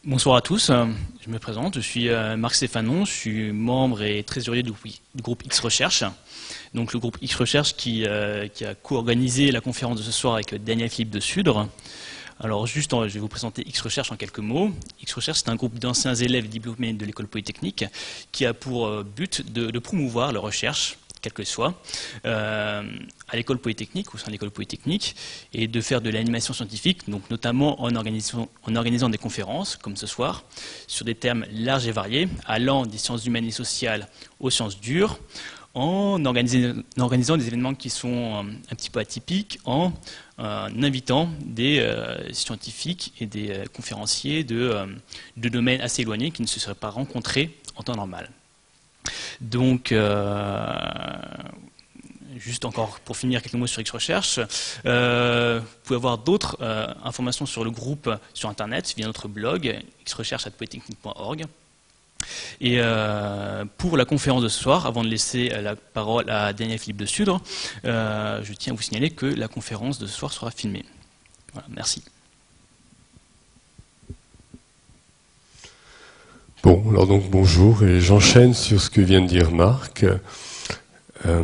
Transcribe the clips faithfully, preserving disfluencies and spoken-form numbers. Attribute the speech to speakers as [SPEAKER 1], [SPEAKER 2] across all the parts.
[SPEAKER 1] Bonsoir à tous, je me présente, je suis Marc Stéphanon, je suis membre et trésorier du groupe X Recherche. Donc le groupe X Recherche qui, euh, qui a co-organisé la conférence de ce soir avec Daniel Philippe de Sudre. Alors juste, je vais vous présenter X Recherche en quelques mots. X Recherche, c'est un groupe d'anciens élèves diplômés de l'école polytechnique qui a pour but de, de promouvoir la recherche, quelle que soit, euh, à l'école polytechnique, au sein de l'école polytechnique, et de faire de l'animation scientifique, donc notamment en organisant, en organisant des conférences, comme ce soir, sur des thèmes larges et variés, allant des sciences humaines et sociales aux sciences dures, en, en organisant des événements qui sont un petit peu atypiques, en euh, invitant des euh, scientifiques et des euh, conférenciers de, euh, de domaines assez éloignés qui ne se seraient pas rencontrés en temps normal. Donc, euh, juste encore pour finir quelques mots sur X Recherche, euh, vous pouvez avoir d'autres euh, informations sur le groupe sur Internet via notre blog x recherche arobase polytechnique point org. Et euh, pour la conférence de ce soir, avant de laisser la parole à Daniel Philippe de Sudre, euh, je tiens à vous signaler que la conférence de ce soir sera filmée. Voilà, merci.
[SPEAKER 2] Bon, alors donc bonjour, et j'enchaîne sur ce que vient de dire Marc. Euh,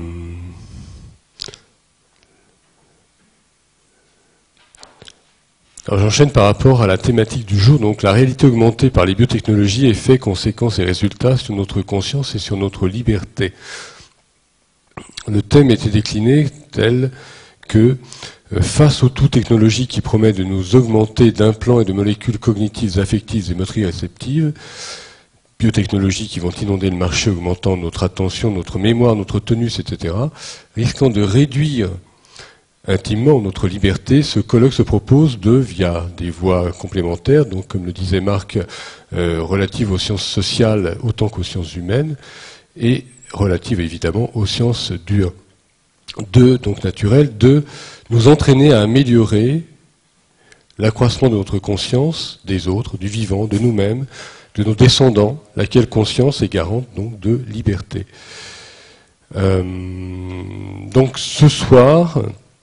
[SPEAKER 2] alors j'enchaîne par rapport à la thématique du jour, donc la réalité augmentée par les biotechnologies, effets, conséquences et résultats sur notre conscience et sur notre liberté. Le thème était décliné tel que face aux tout technologies qui promettent de nous augmenter d'implants et de molécules cognitives, affectives et motrices réceptives, biotechnologies qui vont inonder le marché, augmentant notre attention, notre mémoire, notre tonus, et cetera, risquant de réduire intimement notre liberté, ce colloque se propose de, via des voies complémentaires, donc comme le disait Marc, euh, relatives aux sciences sociales autant qu'aux sciences humaines, et relatives évidemment aux sciences dures, de, donc naturelles, de nous entraîner à améliorer l'accroissement de notre conscience, des autres, du vivant, de nous-mêmes, de nos descendants, laquelle conscience est garante donc de liberté. Euh, donc ce soir,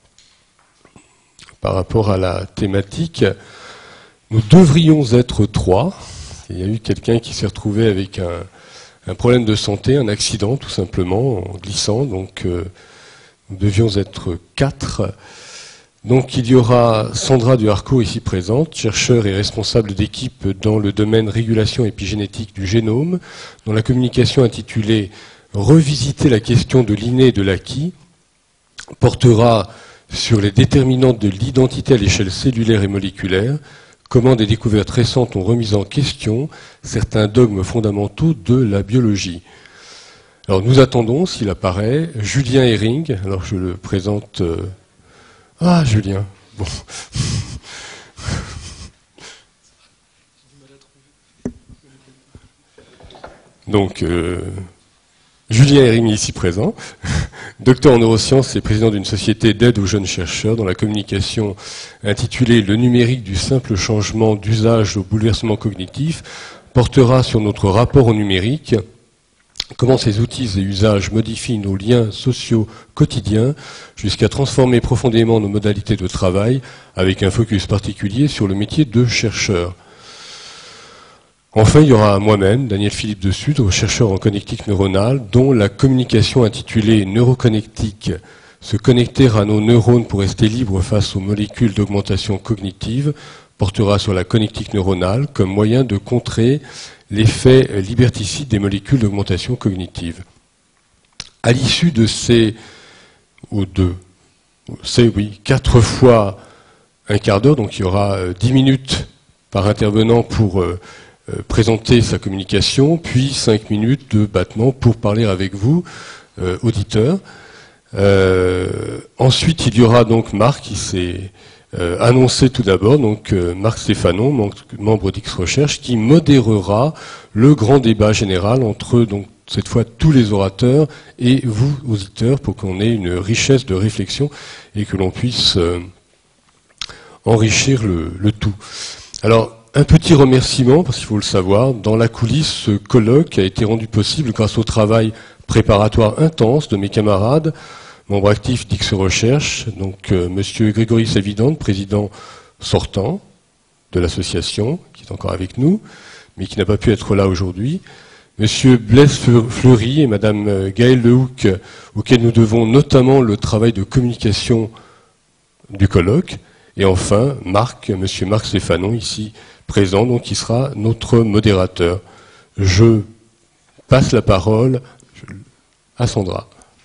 [SPEAKER 2] par rapport à la thématique, nous devrions être trois. Il y a eu quelqu'un qui s'est retrouvé avec un, un problème de santé, un accident tout simplement, en glissant, donc euh, nous devions être quatre. Donc il y aura Sandra Duharcourt ici présente, chercheure et responsable d'équipe dans le domaine régulation épigénétique du génome, dont la communication intitulée « Revisiter la question de l'inné et de l'acquis » portera sur les déterminantes de l'identité à l'échelle cellulaire et moléculaire, comment des découvertes récentes ont remis en question certains dogmes fondamentaux de la biologie. Alors nous attendons, s'il apparaît, Julien Hering, alors je le présente... Euh, Ah, Julien, bon. Donc, euh, Julien Hering ici présent, docteur en neurosciences et président d'une société d'aide aux jeunes chercheurs dont la communication intitulée « Le numérique du simple changement d'usage au bouleversement cognitif » portera sur notre rapport au numérique, comment ces outils et usages modifient nos liens sociaux quotidiens jusqu'à transformer profondément nos modalités de travail avec un focus particulier sur le métier de chercheur. Enfin, il y aura moi-même, Daniel Philippe de Sudre, chercheur en connectique neuronale, dont la communication intitulée « Neuroconnectique, se connecter à nos neurones pour rester libre face aux molécules d'augmentation cognitive » portera sur la connectique neuronale comme moyen de contrer l'effet liberticide des molécules d'augmentation cognitive. À l'issue de ces, ou deux, c'est oui, quatre fois un quart d'heure, donc il y aura dix minutes par intervenant pour euh, euh, présenter sa communication, puis cinq minutes de battement pour parler avec vous, euh, auditeurs. Euh, ensuite, il y aura donc Marc qui s'est Euh, annoncé tout d'abord, donc euh, Marc Stéphanon, membre d'X Recherche, qui modérera le grand débat général entre donc cette fois tous les orateurs et vous, auditeurs, pour qu'on ait une richesse de réflexion et que l'on puisse euh, enrichir le, le tout. Alors, un petit remerciement, parce qu'il faut le savoir, dans la coulisse, ce colloque a été rendu possible grâce au travail préparatoire intense de mes camarades, membre actif d'X Recherche, donc euh, Monsieur Grégory Savidande, président sortant, de l'association, qui est encore avec nous, mais qui n'a pas pu être là aujourd'hui. Monsieur Blaise Fleury et Madame Gaëlle Lehoucq, auxquels nous devons notamment le travail de communication du colloque. Et enfin, Marc, Monsieur Marc Stéphanon, ici présent, donc qui sera notre modérateur. Je passe la parole à Sandra.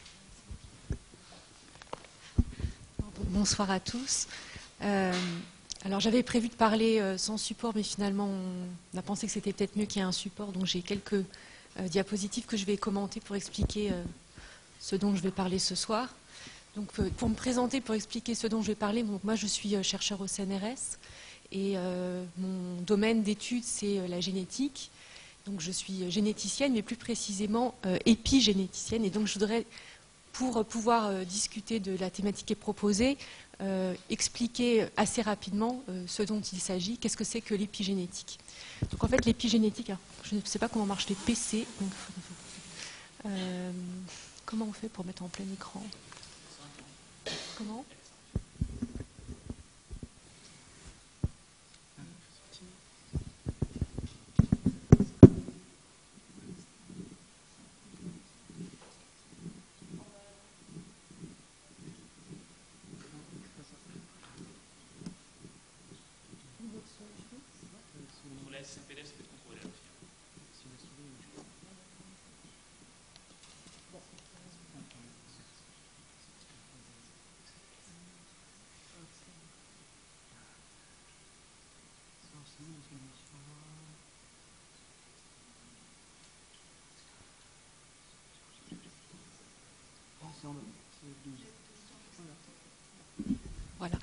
[SPEAKER 3] Bonsoir à tous. Euh, alors j'avais prévu de parler euh, sans support, mais finalement on a pensé que c'était peut-être mieux qu'il y ait un support, donc j'ai quelques euh, diapositives que je vais commenter pour expliquer euh, ce dont je vais parler ce soir. Donc euh, pour me présenter, pour expliquer ce dont je vais parler, donc moi je suis euh, chercheur au C N R S et euh, mon domaine d'étude c'est euh, la génétique. Donc je suis généticienne, mais plus précisément euh, épigénéticienne, et donc je voudrais, pour pouvoir euh, discuter de la thématique qui est proposée, euh, expliquer assez rapidement euh, ce dont il s'agit, qu'est-ce que c'est que l'épigénétique. Donc en fait l'épigénétique, je ne sais pas comment marchent les P C, donc, euh, comment on fait pour mettre en plein écran? Comment? Voilà.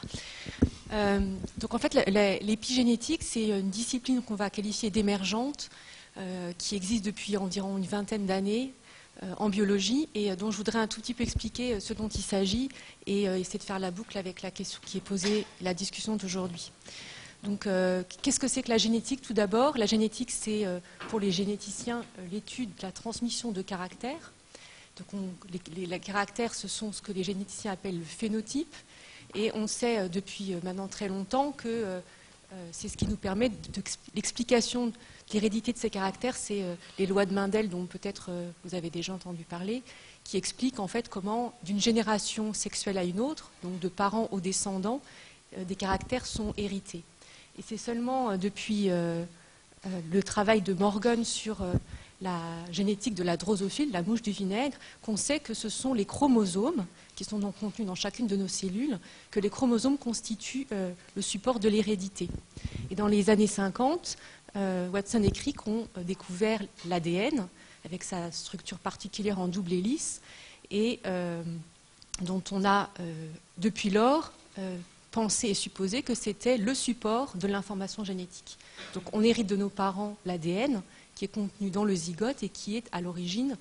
[SPEAKER 3] Euh, donc en fait, l'épigénétique, c'est une discipline qu'on va qualifier d'émergente, euh, qui existe depuis environ une vingtaine d'années euh, en biologie, et dont je voudrais un tout petit peu expliquer ce dont il s'agit et euh, essayer de faire la boucle avec la question qui est posée, la discussion d'aujourd'hui. Donc, euh, qu'est-ce que c'est que la génétique? Tout d'abord, la génétique, c'est euh, pour les généticiens euh, l'étude de la transmission de caractères. Donc, on, les, les, les caractères, ce sont ce que les généticiens appellent le phénotype. Et on sait euh, depuis euh, maintenant très longtemps que euh, euh, c'est ce qui nous permet de, de l'explication de l'hérédité de ces caractères, c'est euh, les lois de Mendel, dont peut-être euh, vous avez déjà entendu parler, qui expliquent en fait comment, d'une génération sexuelle à une autre, donc de parents aux descendants, euh, des caractères sont hérités. Et c'est seulement euh, depuis euh, euh, le travail de Morgan sur euh, la génétique de la drosophile, la mouche du vinaigre, qu'on sait que ce sont les chromosomes, qui sont donc contenus dans chacune de nos cellules, que les chromosomes constituent euh, le support de l'hérédité. Et dans les années cinquante, euh, Watson et Crick ont euh, découvert l'A D N, avec sa structure particulière en double hélice, et euh, dont on a, euh, depuis lors, euh, pensé et supposé que c'était le support de l'information génétique. Donc on hérite de nos parents l'A D N, qui est contenu dans le zygote et qui est à l'origine,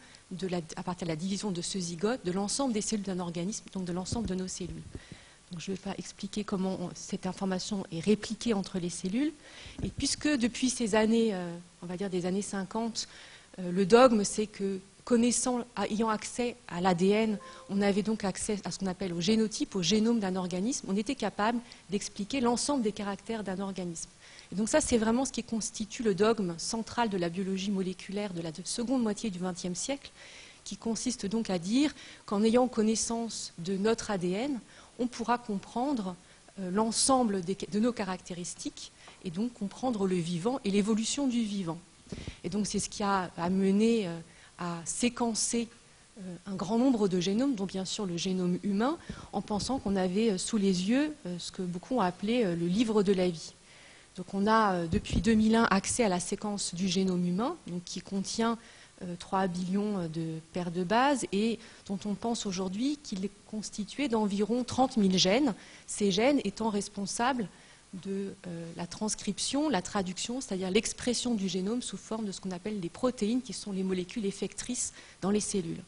[SPEAKER 3] à partir de la division de ce zygote, de l'ensemble des cellules d'un organisme, donc de l'ensemble de nos cellules. Donc je ne vais pas expliquer comment on, cette information est répliquée entre les cellules. Et puisque depuis ces années, euh, on va dire des années cinquante, euh, le dogme c'est que connaissant, ayant accès à l'A D N, on avait donc accès à ce qu'on appelle au génotype, au génome d'un organisme, on était capable d'expliquer l'ensemble des caractères d'un organisme. Et donc ça, c'est vraiment ce qui constitue le dogme central de la biologie moléculaire de la seconde moitié du vingtième siècle, qui consiste donc à dire qu'en ayant connaissance de notre A D N, on pourra comprendre euh, l'ensemble de nos caractéristiques et donc comprendre le vivant et l'évolution du vivant. Et donc c'est ce qui a amené euh, à séquencer euh, un grand nombre de génomes, dont bien sûr le génome humain, en pensant qu'on avait euh, sous les yeux euh, ce que beaucoup ont appelé euh, le livre de la vie. Donc on a euh, depuis deux mille un accès à la séquence du génome humain, donc qui contient euh, trois billions de paires de bases et dont on pense aujourd'hui qu'il est constitué d'environ trente mille gènes, ces gènes étant responsables de euh, la transcription, la traduction, c'est-à-dire l'expression du génome sous forme de ce qu'on appelle les protéines, qui sont les molécules effectrices dans les cellules.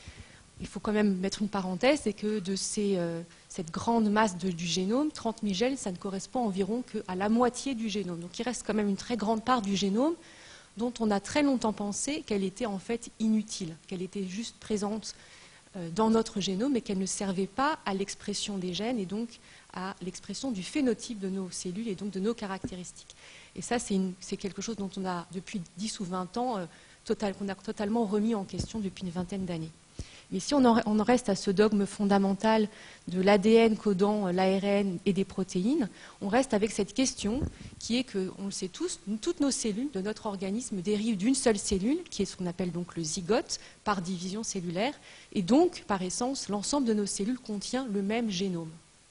[SPEAKER 3] Il faut quand même mettre une parenthèse, c'est que de ces, euh, cette grande masse de, du génome, trente mille gènes, ça ne correspond environ qu'à la moitié du génome. Donc il reste quand même une très grande part du génome dont on a très longtemps pensé qu'elle était en fait inutile, qu'elle était juste présente euh, dans notre génome et qu'elle ne servait pas à l'expression des gènes et donc à l'expression du phénotype de nos cellules et donc de nos caractéristiques. Et ça, c'est quelque chose dont on a, depuis dix ou vingt ans, euh, total, qu'on a totalement remis en question depuis une vingtaine d'années. Mais si on en, on en reste à ce dogme fondamental de l'A D N codant l'A R N et des protéines, on reste avec cette question qui est que, on le sait tous, toutes nos cellules de notre organisme dérivent d'une seule cellule, qui est ce qu'on appelle donc le zygote, par division cellulaire, et donc, par essence, l'ensemble de nos cellules contient le même génome.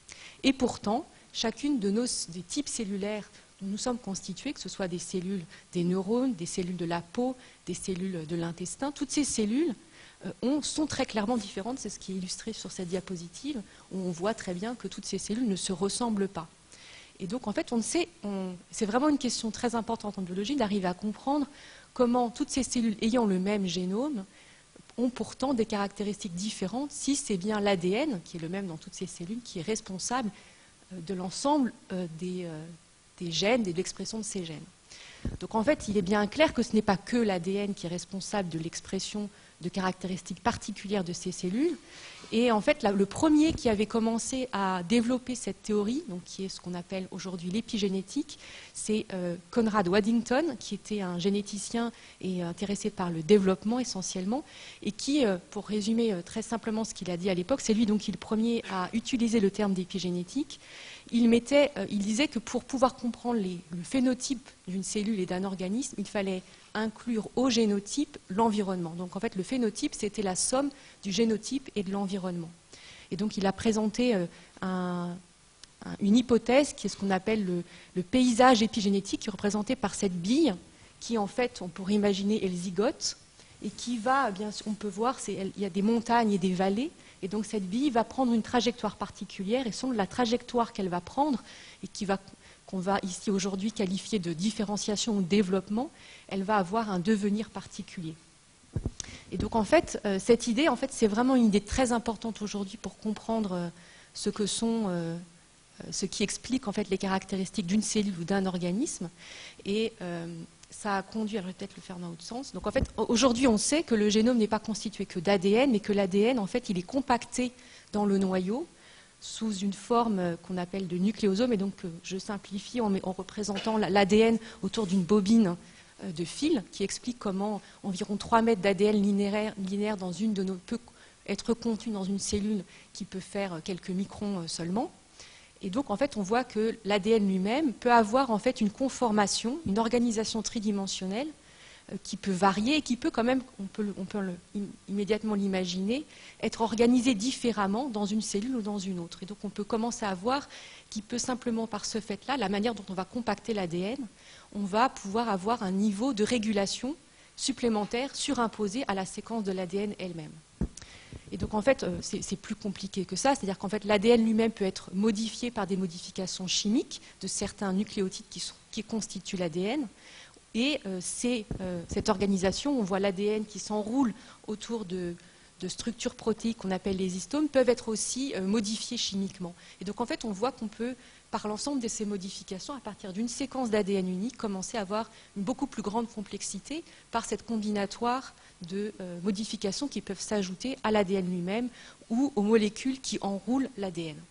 [SPEAKER 3] Et pourtant, chacune de nos des types cellulaires dont nous sommes constitués, que ce soit des cellules des neurones, des cellules de la peau, des cellules de l'intestin, toutes ces cellules On, sont très clairement différentes, c'est ce qui est illustré sur cette diapositive, où on voit très bien que toutes ces cellules ne se ressemblent pas. Et donc, en fait, on sait, on, c'est vraiment une question très importante en biologie d'arriver à comprendre comment toutes ces cellules ayant le même génome ont pourtant des caractéristiques différentes, si c'est bien l'A D N, qui est le même dans toutes ces cellules, qui est responsable de l'ensemble des, des gènes et de l'expression de ces gènes. Donc, en fait, il est bien clair que ce n'est pas que l'A D N qui est responsable de l'expression de caractéristiques particulières de ces cellules. Et en fait, là, le premier qui avait commencé à développer cette théorie, donc qui est ce qu'on appelle aujourd'hui l'épigénétique, c'est euh, Conrad Waddington, qui était un généticien et intéressé par le développement essentiellement, et qui, euh, pour résumer euh, très simplement ce qu'il a dit à l'époque, c'est lui donc qui est le premier à utiliser le terme d'épigénétique. Il, mettait, euh, il disait que pour pouvoir comprendre les, le phénotype d'une cellule et d'un organisme, il fallait inclure au génotype l'environnement. Donc en fait, le phénotype, c'était la somme du génotype et de l'environnement. Et donc il a présenté euh, un, un, une hypothèse qui est ce qu'on appelle le, le paysage épigénétique, qui est représenté par cette bille, qui en fait, on pourrait imaginer, est le zygote, et qui va, bien sûr, on peut voir, il y a des montagnes et des vallées, et donc cette bille va prendre une trajectoire particulière, et selon la trajectoire qu'elle va prendre, et qui va qu'on va ici aujourd'hui qualifier de différenciation ou développement, elle va avoir un devenir particulier. Et donc en fait, euh, cette idée, en fait, c'est vraiment une idée très importante aujourd'hui pour comprendre euh, ce que sont, euh, ce qui explique en fait les caractéristiques d'une cellule ou d'un organisme. Et euh, ça a conduit, alors je vais peut-être le faire dans l'autre sens. Donc en fait, aujourd'hui, on sait que le génome n'est pas constitué que d'A D N, mais que l'A D N, en fait, il est compacté dans le noyau, sous une forme qu'on appelle de nucléosome, et donc je simplifie en, en représentant l'A D N autour d'une bobine de fil qui explique comment environ trois mètres d'A D N linéaire, linéaire dans une de nos, peut être contenu dans une cellule qui peut faire quelques microns seulement. Et donc en fait on voit que l'A D N lui-même peut avoir en fait une conformation, une organisation tridimensionnelle qui peut varier et qui peut quand même, on peut, on peut le, immédiatement l'imaginer, être organisé différemment dans une cellule ou dans une autre. Et donc on peut commencer à voir qu'il peut simplement par ce fait-là, la manière dont on va compacter l'A D N, on va pouvoir avoir un niveau de régulation supplémentaire surimposé à la séquence de l'A D N elle-même. Et donc en fait, c'est plus compliqué que ça, c'est-à-dire qu'en fait l'A D N lui-même peut être modifié par des modifications chimiques de certains nucléotides qui, sont, qui constituent l'A D N. Et euh, euh, cette organisation, on voit l'A D N qui s'enroule autour de, de structures protéiques qu'on appelle les histones, peuvent être aussi euh, modifiées chimiquement. Et donc en fait, on voit qu'on peut, par l'ensemble de ces modifications, à partir d'une séquence d'A D N unique, commencer à avoir une beaucoup plus grande complexité par cette combinatoire de euh, modifications qui peuvent s'ajouter à l'A D N lui-même ou aux molécules qui enroulent l'A D N.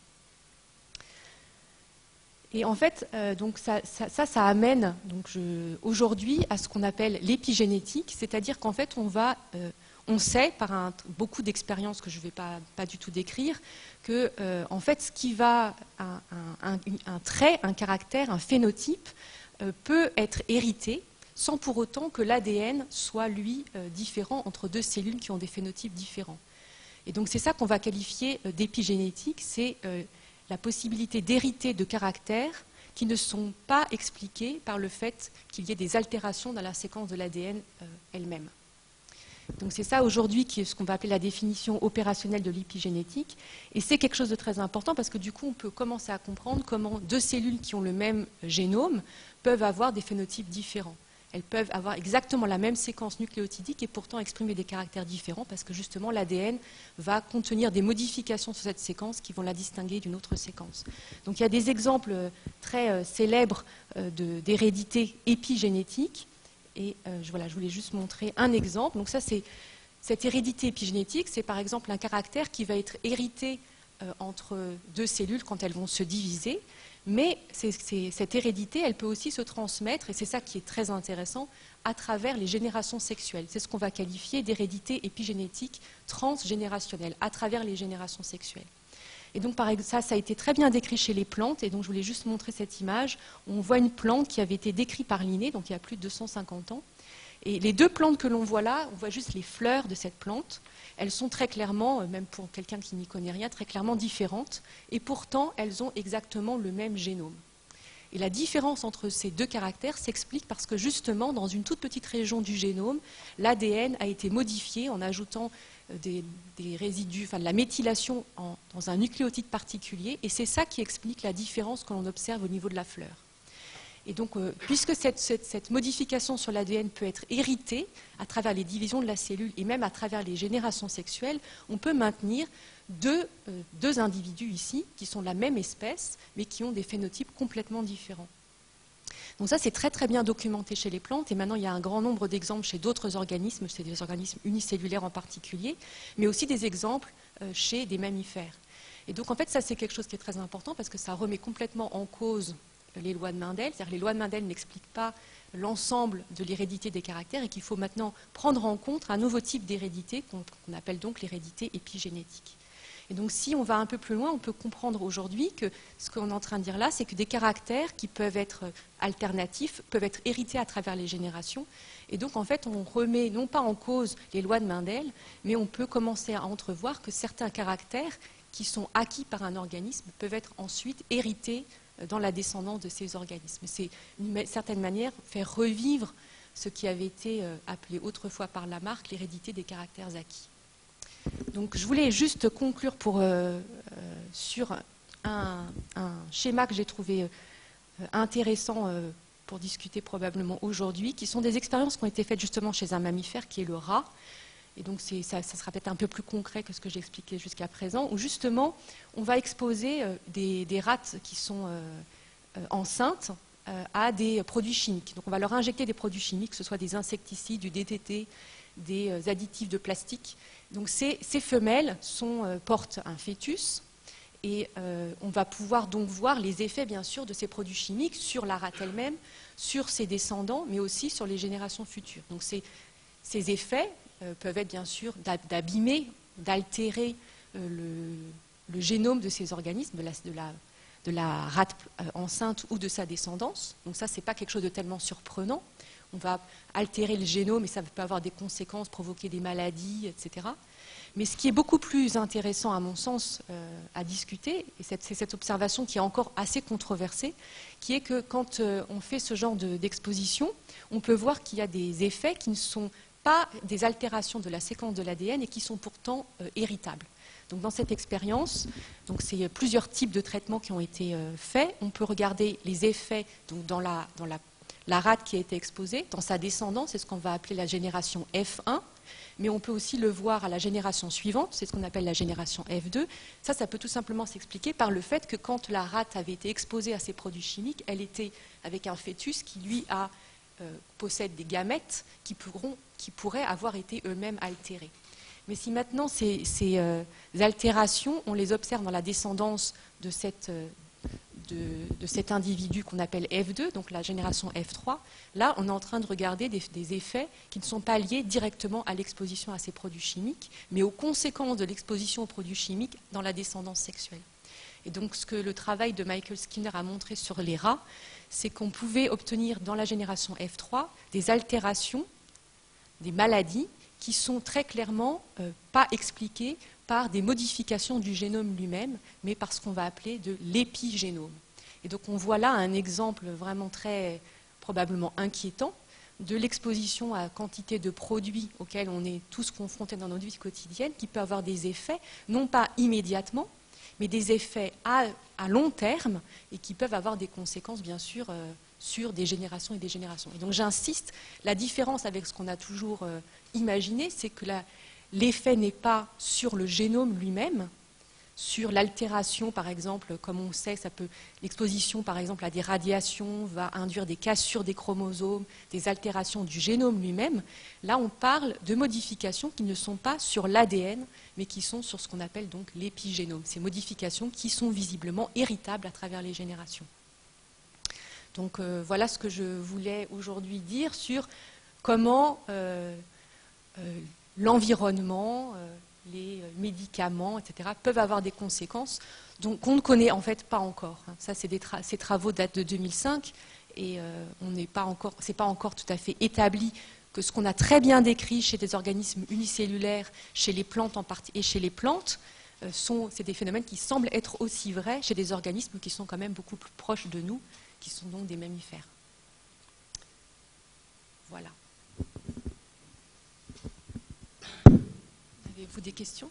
[SPEAKER 3] Et en fait, euh, donc ça, ça, ça, ça amène aujourd'hui à ce qu'on appelle l'épigénétique, c'est-à-dire qu'en fait, on va, euh, on sait par un, beaucoup d'expériences que je ne vais pas, pas du tout décrire, que euh, en fait, ce qui va, un, un, un trait, un caractère, un phénotype euh, peut être hérité sans pour autant que l'A D N soit lui euh, différent entre deux cellules qui ont des phénotypes différents. Et donc c'est ça qu'on va qualifier euh, d'épigénétique, c'est euh, la possibilité d'hériter de caractères qui ne sont pas expliqués par le fait qu'il y ait des altérations dans la séquence de l'A D N euh, elle-même. Donc c'est ça aujourd'hui qui est ce qu'on va appeler la définition opérationnelle de l'épigénétique. Et c'est quelque chose de très important parce que du coup on peut commencer à comprendre comment deux cellules qui ont le même génome peuvent avoir des phénotypes différents. Elles peuvent avoir exactement la même séquence nucléotidique et pourtant exprimer des caractères différents parce que justement l'A D N va contenir des modifications sur cette séquence qui vont la distinguer d'une autre séquence. Donc il y a des exemples très euh, célèbres euh, d'hérédité épigénétique et euh, voilà, je voulais juste montrer un exemple. Donc ça c'est cette hérédité épigénétique, c'est par exemple un caractère qui va être hérité euh, entre deux cellules quand elles vont se diviser, mais c'est, c'est, cette hérédité, elle peut aussi se transmettre, et c'est ça qui est très intéressant, à travers les générations sexuelles. C'est ce qu'on va qualifier d'hérédité épigénétique transgénérationnelle, à travers les générations sexuelles. Et donc, par exemple, ça, ça a été très bien décrit chez les plantes, et donc je voulais juste montrer cette image. On voit une plante qui avait été décrite par Linné, donc il y a plus de deux cent cinquante ans. Et les deux plantes que l'on voit là, on voit juste les fleurs de cette plante. Elles sont très clairement, même pour quelqu'un qui n'y connaît rien, très clairement différentes, et pourtant, elles ont exactement le même génome. Et la différence entre ces deux caractères s'explique parce que justement, dans une toute petite région du génome, l'A D N a été modifié en ajoutant des, des résidus, enfin de la méthylation en, dans un nucléotide particulier, et c'est ça qui explique la différence que l'on observe au niveau de la fleur. Et donc, euh, puisque cette, cette, cette modification sur l'A D N peut être héritée à travers les divisions de la cellule et même à travers les générations sexuelles, on peut maintenir deux, euh, deux individus ici qui sont de la même espèce, mais qui ont des phénotypes complètement différents. Donc ça, c'est très très bien documenté chez les plantes, et maintenant il y a un grand nombre d'exemples chez d'autres organismes, chez des organismes unicellulaires en particulier, mais aussi des exemples euh, chez des mammifères. Et donc en fait, ça c'est quelque chose qui est très important parce que ça remet complètement en cause les lois de Mendel, c'est-à-dire que les lois de Mendel n'expliquent pas l'ensemble de l'hérédité des caractères et qu'il faut maintenant prendre en compte un nouveau type d'hérédité qu'on qu'on appelle donc l'hérédité épigénétique. Et donc si on va un peu plus loin, on peut comprendre aujourd'hui que ce qu'on est en train de dire là, c'est que des caractères qui peuvent être alternatifs peuvent être hérités à travers les générations. Et donc en fait, on remet non pas en cause les lois de Mendel, mais on peut commencer à entrevoir que certains caractères qui sont acquis par un organisme peuvent être ensuite hérités dans la descendance de ces organismes. C'est d'une certaine manière faire revivre ce qui avait été appelé autrefois par Lamarck l'hérédité des caractères acquis. Donc je voulais juste conclure pour, euh, euh, sur un, un schéma que j'ai trouvé euh, intéressant euh, pour discuter probablement aujourd'hui, qui sont des expériences qui ont été faites justement chez un mammifère qui est le rat. Et donc ça, ça sera peut-être un peu plus concret que ce que j'ai expliqué jusqu'à présent, où justement on va exposer euh, des, des rates qui sont euh, euh, enceintes euh, à des produits chimiques. Donc on va leur injecter des produits chimiques, que ce soit des insecticides, du D D T, des euh, additifs de plastique. Donc ces, ces femelles sont, euh, portent un fœtus et euh, on va pouvoir donc voir les effets bien sûr de ces produits chimiques sur la rate elle-même, sur ses descendants, mais aussi sur les générations futures. Donc ces, ces effets euh, peuvent être bien sûr d'abîmer, d'altérer euh, le, le génome de ces organismes, de la, de la, de la rate euh, enceinte ou de sa descendance. Donc ça, c'est pas quelque chose de tellement surprenant. On va altérer le génome et ça peut avoir des conséquences, provoquer des maladies, et cetera. Mais ce qui est beaucoup plus intéressant, à mon sens, euh, à discuter, et c'est cette observation qui est encore assez controversée, qui est que quand euh, on fait ce genre d'exposition, on peut voir qu'il y a des effets qui ne sont pas des altérations de la séquence de l'A D N et qui sont pourtant euh, héritables. Donc dans cette expérience, donc c'est plusieurs types de traitements qui ont été euh, faits. On peut regarder les effets donc dans la, dans la La rate qui a été exposée, dans sa descendance, c'est ce qu'on va appeler la génération F un, mais on peut aussi le voir à la génération suivante, c'est ce qu'on appelle la génération F deux. Ça, ça peut tout simplement s'expliquer par le fait que quand la rate avait été exposée à ces produits chimiques, elle était avec un fœtus qui, lui, a, euh, possède des gamètes qui, pourront, qui pourraient avoir été eux-mêmes altérés. Mais si maintenant ces, ces euh, altérations, on les observe dans la descendance de cette... Euh, De, de cet individu qu'on appelle F deux, donc la génération F trois, là, on est en train de regarder des, des effets qui ne sont pas liés directement à l'exposition à ces produits chimiques, mais aux conséquences de l'exposition aux produits chimiques dans la descendance sexuelle. Et donc, ce que le travail de Michael Skinner a montré sur les rats, c'est qu'on pouvait obtenir dans la génération F trois des altérations, des maladies qui sont très clairement euh, pas expliquées par des modifications du génome lui-même, mais par ce qu'on va appeler de l'épigénome. Et donc on voit là un exemple vraiment très probablement inquiétant de l'exposition à quantité de produits auxquels on est tous confrontés dans notre vie quotidienne, qui peut avoir des effets, non pas immédiatement, mais des effets à, à long terme et qui peuvent avoir des conséquences, bien sûr, euh, sur des générations et des générations. Et donc j'insiste, la différence avec ce qu'on a toujours euh, imaginé, c'est que la l'effet n'est pas sur le génome lui-même, sur l'altération, par exemple, comme on sait, ça peut, l'exposition, par exemple, à des radiations va induire des cassures des chromosomes, des altérations du génome lui-même. Là, on parle de modifications qui ne sont pas sur l'A D N, mais qui sont sur ce qu'on appelle donc l'épigénome. Ces modifications qui sont visiblement héritables à travers les générations. Donc euh, voilà ce que je voulais aujourd'hui dire sur comment euh, euh, l'environnement, euh, les médicaments, et cetera, peuvent avoir des conséquences qu'on ne connaît en fait pas encore. Ça, c'est des tra ces travaux datent de deux mille cinq et euh, on n'est pas encore, c'est pas encore tout à fait établi que ce qu'on a très bien décrit chez des organismes unicellulaires, chez les plantes en partie et chez les plantes, euh, sont, c'est des phénomènes qui semblent être aussi vrais chez des organismes qui sont quand même beaucoup plus proches de nous, qui sont donc des mammifères. Voilà. Avez-vous des questions?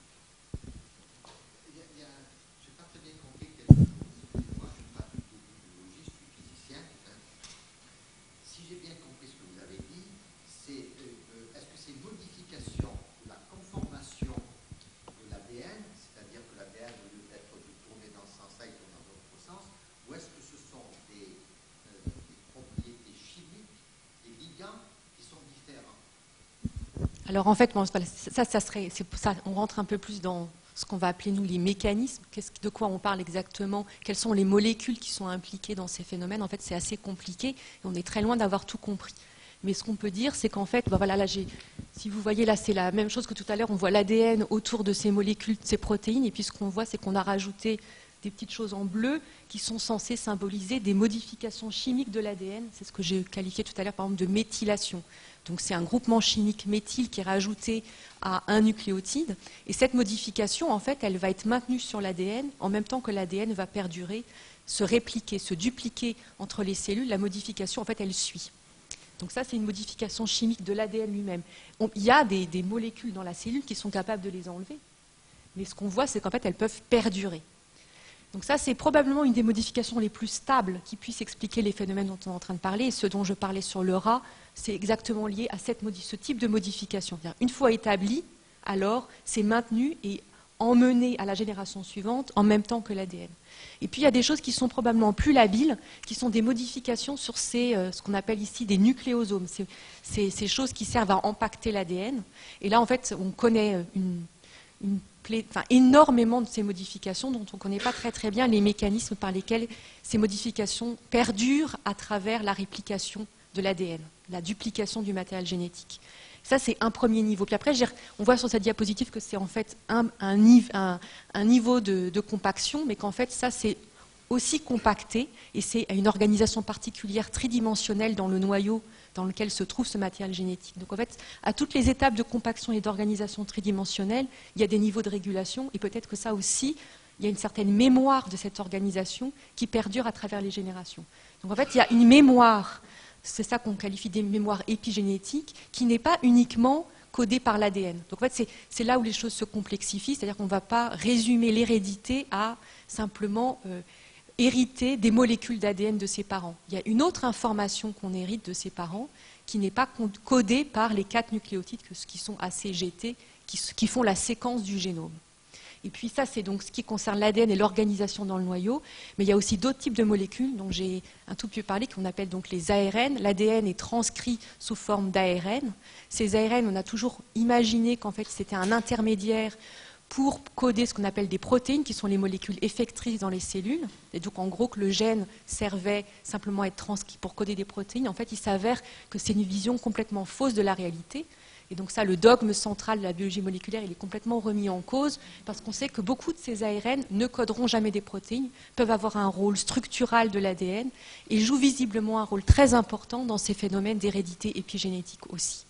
[SPEAKER 3] Alors en fait, ça, ça serait, ça, on rentre un peu plus dans ce qu'on va appeler nous les mécanismes. De quoi on parle exactement? Quelles sont les molécules qui sont impliquées dans ces phénomènes? En fait, c'est assez compliqué et on est très loin d'avoir tout compris. Mais ce qu'on peut dire, c'est qu'en fait, ben voilà, là, j'ai, si vous voyez là, c'est la même chose que tout à l'heure. On voit l'A D N autour de ces molécules, de ces protéines, et puis ce qu'on voit, c'est qu'on a rajouté des petites choses en bleu qui sont censées symboliser des modifications chimiques de l'A D N. C'est ce que j'ai qualifié tout à l'heure, par exemple, de méthylation. Donc c'est un groupement chimique méthyle qui est rajouté à un nucléotide. Et cette modification, en fait, elle va être maintenue sur l'A D N en même temps que l'A D N va perdurer, se répliquer, se dupliquer entre les cellules. La modification, en fait, elle suit. Donc ça, c'est une modification chimique de l'A D N lui-même. Il y a des, des molécules dans la cellule qui sont capables de les enlever. Mais ce qu'on voit, c'est qu'en fait, elles peuvent perdurer. Donc ça, c'est probablement une des modifications les plus stables qui puissent expliquer les phénomènes dont on est en train de parler. Et ce dont je parlais sur le rat, c'est exactement lié à cette ce type de modification. Une fois établi, alors c'est maintenu et emmené à la génération suivante en même temps que l'A D N. Et puis il y a des choses qui sont probablement plus labiles, qui sont des modifications sur ces, euh, ce qu'on appelle ici des nucléosomes. C'est ces choses qui servent à impacter l'A D N. Et là, en fait, on connaît une, une Enfin, énormément de ces modifications dont on ne connaît pas très très bien les mécanismes par lesquels ces modifications perdurent à travers la réplication de l'A D N, la duplication du matériel génétique. Ça, c'est un premier niveau. Puis après, on voit sur cette diapositive que c'est en fait un, un, un, un niveau de, de compaction, mais qu'en fait, ça, c'est aussi compacté, et c'est une organisation particulière tridimensionnelle dans le noyau dans lequel se trouve ce matériel génétique. Donc en fait, à toutes les étapes de compaction et d'organisation tridimensionnelle, il y a des niveaux de régulation, et peut-être que ça aussi, il y a une certaine mémoire de cette organisation qui perdure à travers les générations. Donc en fait, il y a une mémoire, c'est ça qu'on qualifie des mémoires épigénétiques, qui n'est pas uniquement codée par l'A D N. Donc en fait, c'est là où les choses se complexifient, c'est-à-dire qu'on ne va pas résumer l'hérédité à simplement euh, hériter des molécules d'A D N de ses parents. Il y a une autre information qu'on hérite de ses parents qui n'est pas codée par les quatre nucléotides qui sont A C G T, qui, qui font la séquence du génome. Et puis ça, c'est donc ce qui concerne l'A D N et l'organisation dans le noyau, mais il y a aussi d'autres types de molécules dont j'ai un tout petit peu parlé, qu'on appelle donc les A R N. L'A D N est transcrit sous forme d'A R N. Ces A R N, on a toujours imaginé qu'en fait c'était un intermédiaire pour coder ce qu'on appelle des protéines, qui sont les molécules effectrices dans les cellules. Et donc, en gros, que le gène servait simplement à être transcrit pour coder des protéines. En fait, il s'avère que c'est une vision complètement fausse de la réalité. Et donc ça, le dogme central de la biologie moléculaire, il est complètement remis en cause, parce qu'on sait que beaucoup de ces A R N ne coderont jamais des protéines, peuvent avoir un rôle structural de l'A D N, et jouent visiblement un rôle très important dans ces phénomènes d'hérédité épigénétique aussi.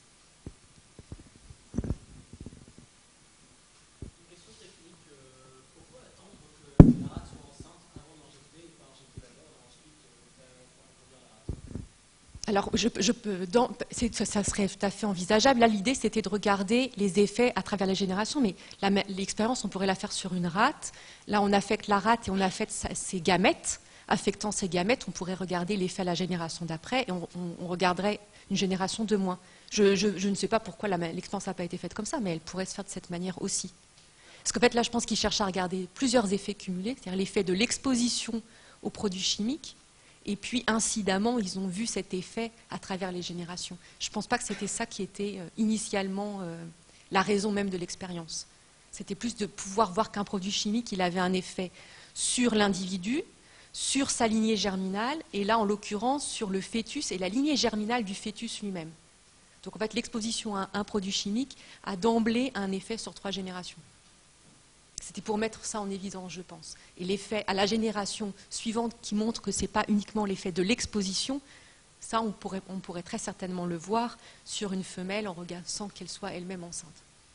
[SPEAKER 3] Alors, je, je peux, dans, ça serait tout à fait envisageable. Là, l'idée, c'était de regarder les effets à travers les générations, mais l'expérience, on pourrait la faire sur une rate. Là, on affecte la rate et on affecte ses gamètes. Affectant ses gamètes, on pourrait regarder l'effet à la génération d'après, et on, on, on regarderait une génération de moins. Je, je, je ne sais pas pourquoi l'expérience n'a pas été faite comme ça, mais elle pourrait se faire de cette manière aussi. Parce qu'en fait, là, je pense qu'ils cherchent à regarder plusieurs effets cumulés, c'est-à-dire l'effet de l'exposition aux produits chimiques, et puis incidemment, ils ont vu cet effet à travers les générations. Je ne pense pas que c'était ça qui était euh, initialement euh, la raison même de l'expérience. C'était plus de pouvoir voir qu'un produit chimique, il avait un effet sur l'individu, sur sa lignée germinale, et là, en l'occurrence, sur le fœtus et la lignée germinale du fœtus lui-même. Donc en fait, l'exposition à un produit chimique a d'emblée un effet sur trois générations. C'était pour mettre ça en évidence, je pense. Et l'effet à la génération suivante qui montre que ce n'est pas uniquement l'effet de l'exposition, ça, on pourrait, on pourrait très certainement le voir sur une femelle en regardant sans qu'elle soit elle-même enceinte.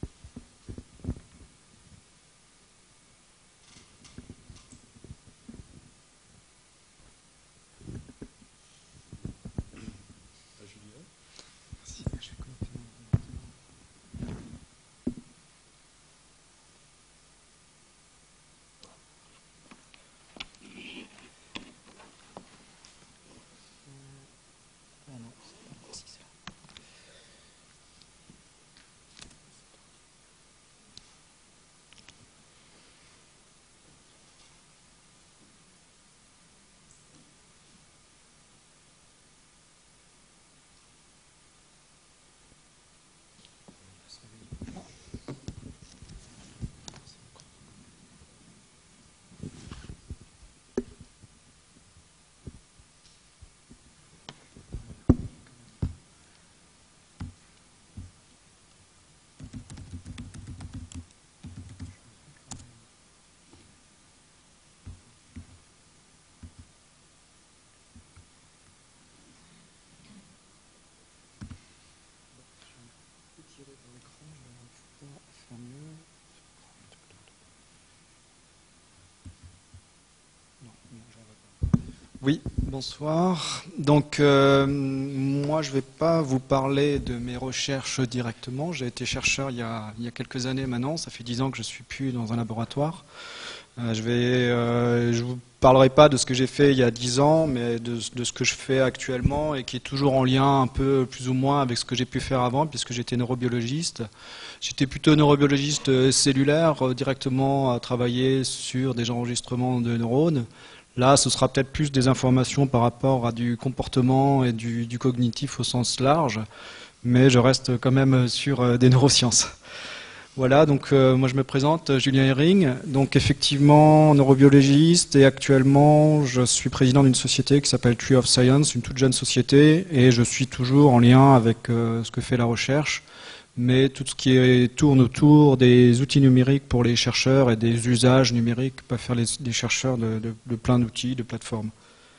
[SPEAKER 4] Oui, bonsoir. Donc, euh, moi, je ne vais pas vous parler de mes recherches directement. J'ai été chercheur il y a, il y a quelques années maintenant. Ça fait dix ans que je ne suis plus dans un laboratoire. Euh, je vais, euh, je vous parlerai pas de ce que j'ai fait il y a dix ans, mais de, de ce que je fais actuellement et qui est toujours en lien un peu plus ou moins avec ce que j'ai pu faire avant, puisque j'étais neurobiologiste. J'étais plutôt neurobiologiste cellulaire, euh, directement à travailler sur des enregistrements de neurones. Là, ce sera peut-être plus des informations par rapport à du comportement et du, du cognitif au sens large, mais je reste quand même sur euh, des neurosciences. Voilà, donc euh, moi je me présente, Julien Hering, donc effectivement neurobiologiste, et actuellement je suis président d'une société qui s'appelle Tree of Science, une toute jeune société, et je suis toujours en lien avec euh, ce que fait la recherche, mais tout ce qui est, tourne autour des outils numériques pour les chercheurs et des usages numériques que peuvent faire les, les chercheurs de, de, de plein d'outils, de plateformes.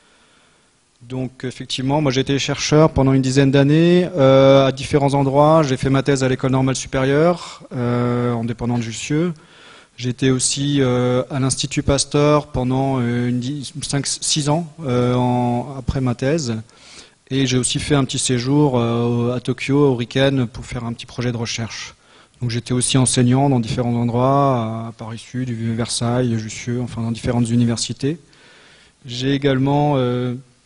[SPEAKER 4] Donc effectivement, moi j'ai été chercheur pendant une dizaine d'années euh, à différents endroits. J'ai fait ma thèse à l'École normale supérieure, euh, en dépendant de Jussieu. J'étais aussi euh, à l'Institut Pasteur pendant cinq six ans euh, en, après ma thèse. Et j'ai aussi fait un petit séjour euh, à Tokyo, au Riken, pour faire un petit projet de recherche. Donc j'étais aussi enseignant dans différents endroits, à Paris Sud, Versailles, Jussieu, enfin dans différentes universités. J'ai également... Euh, pardon ?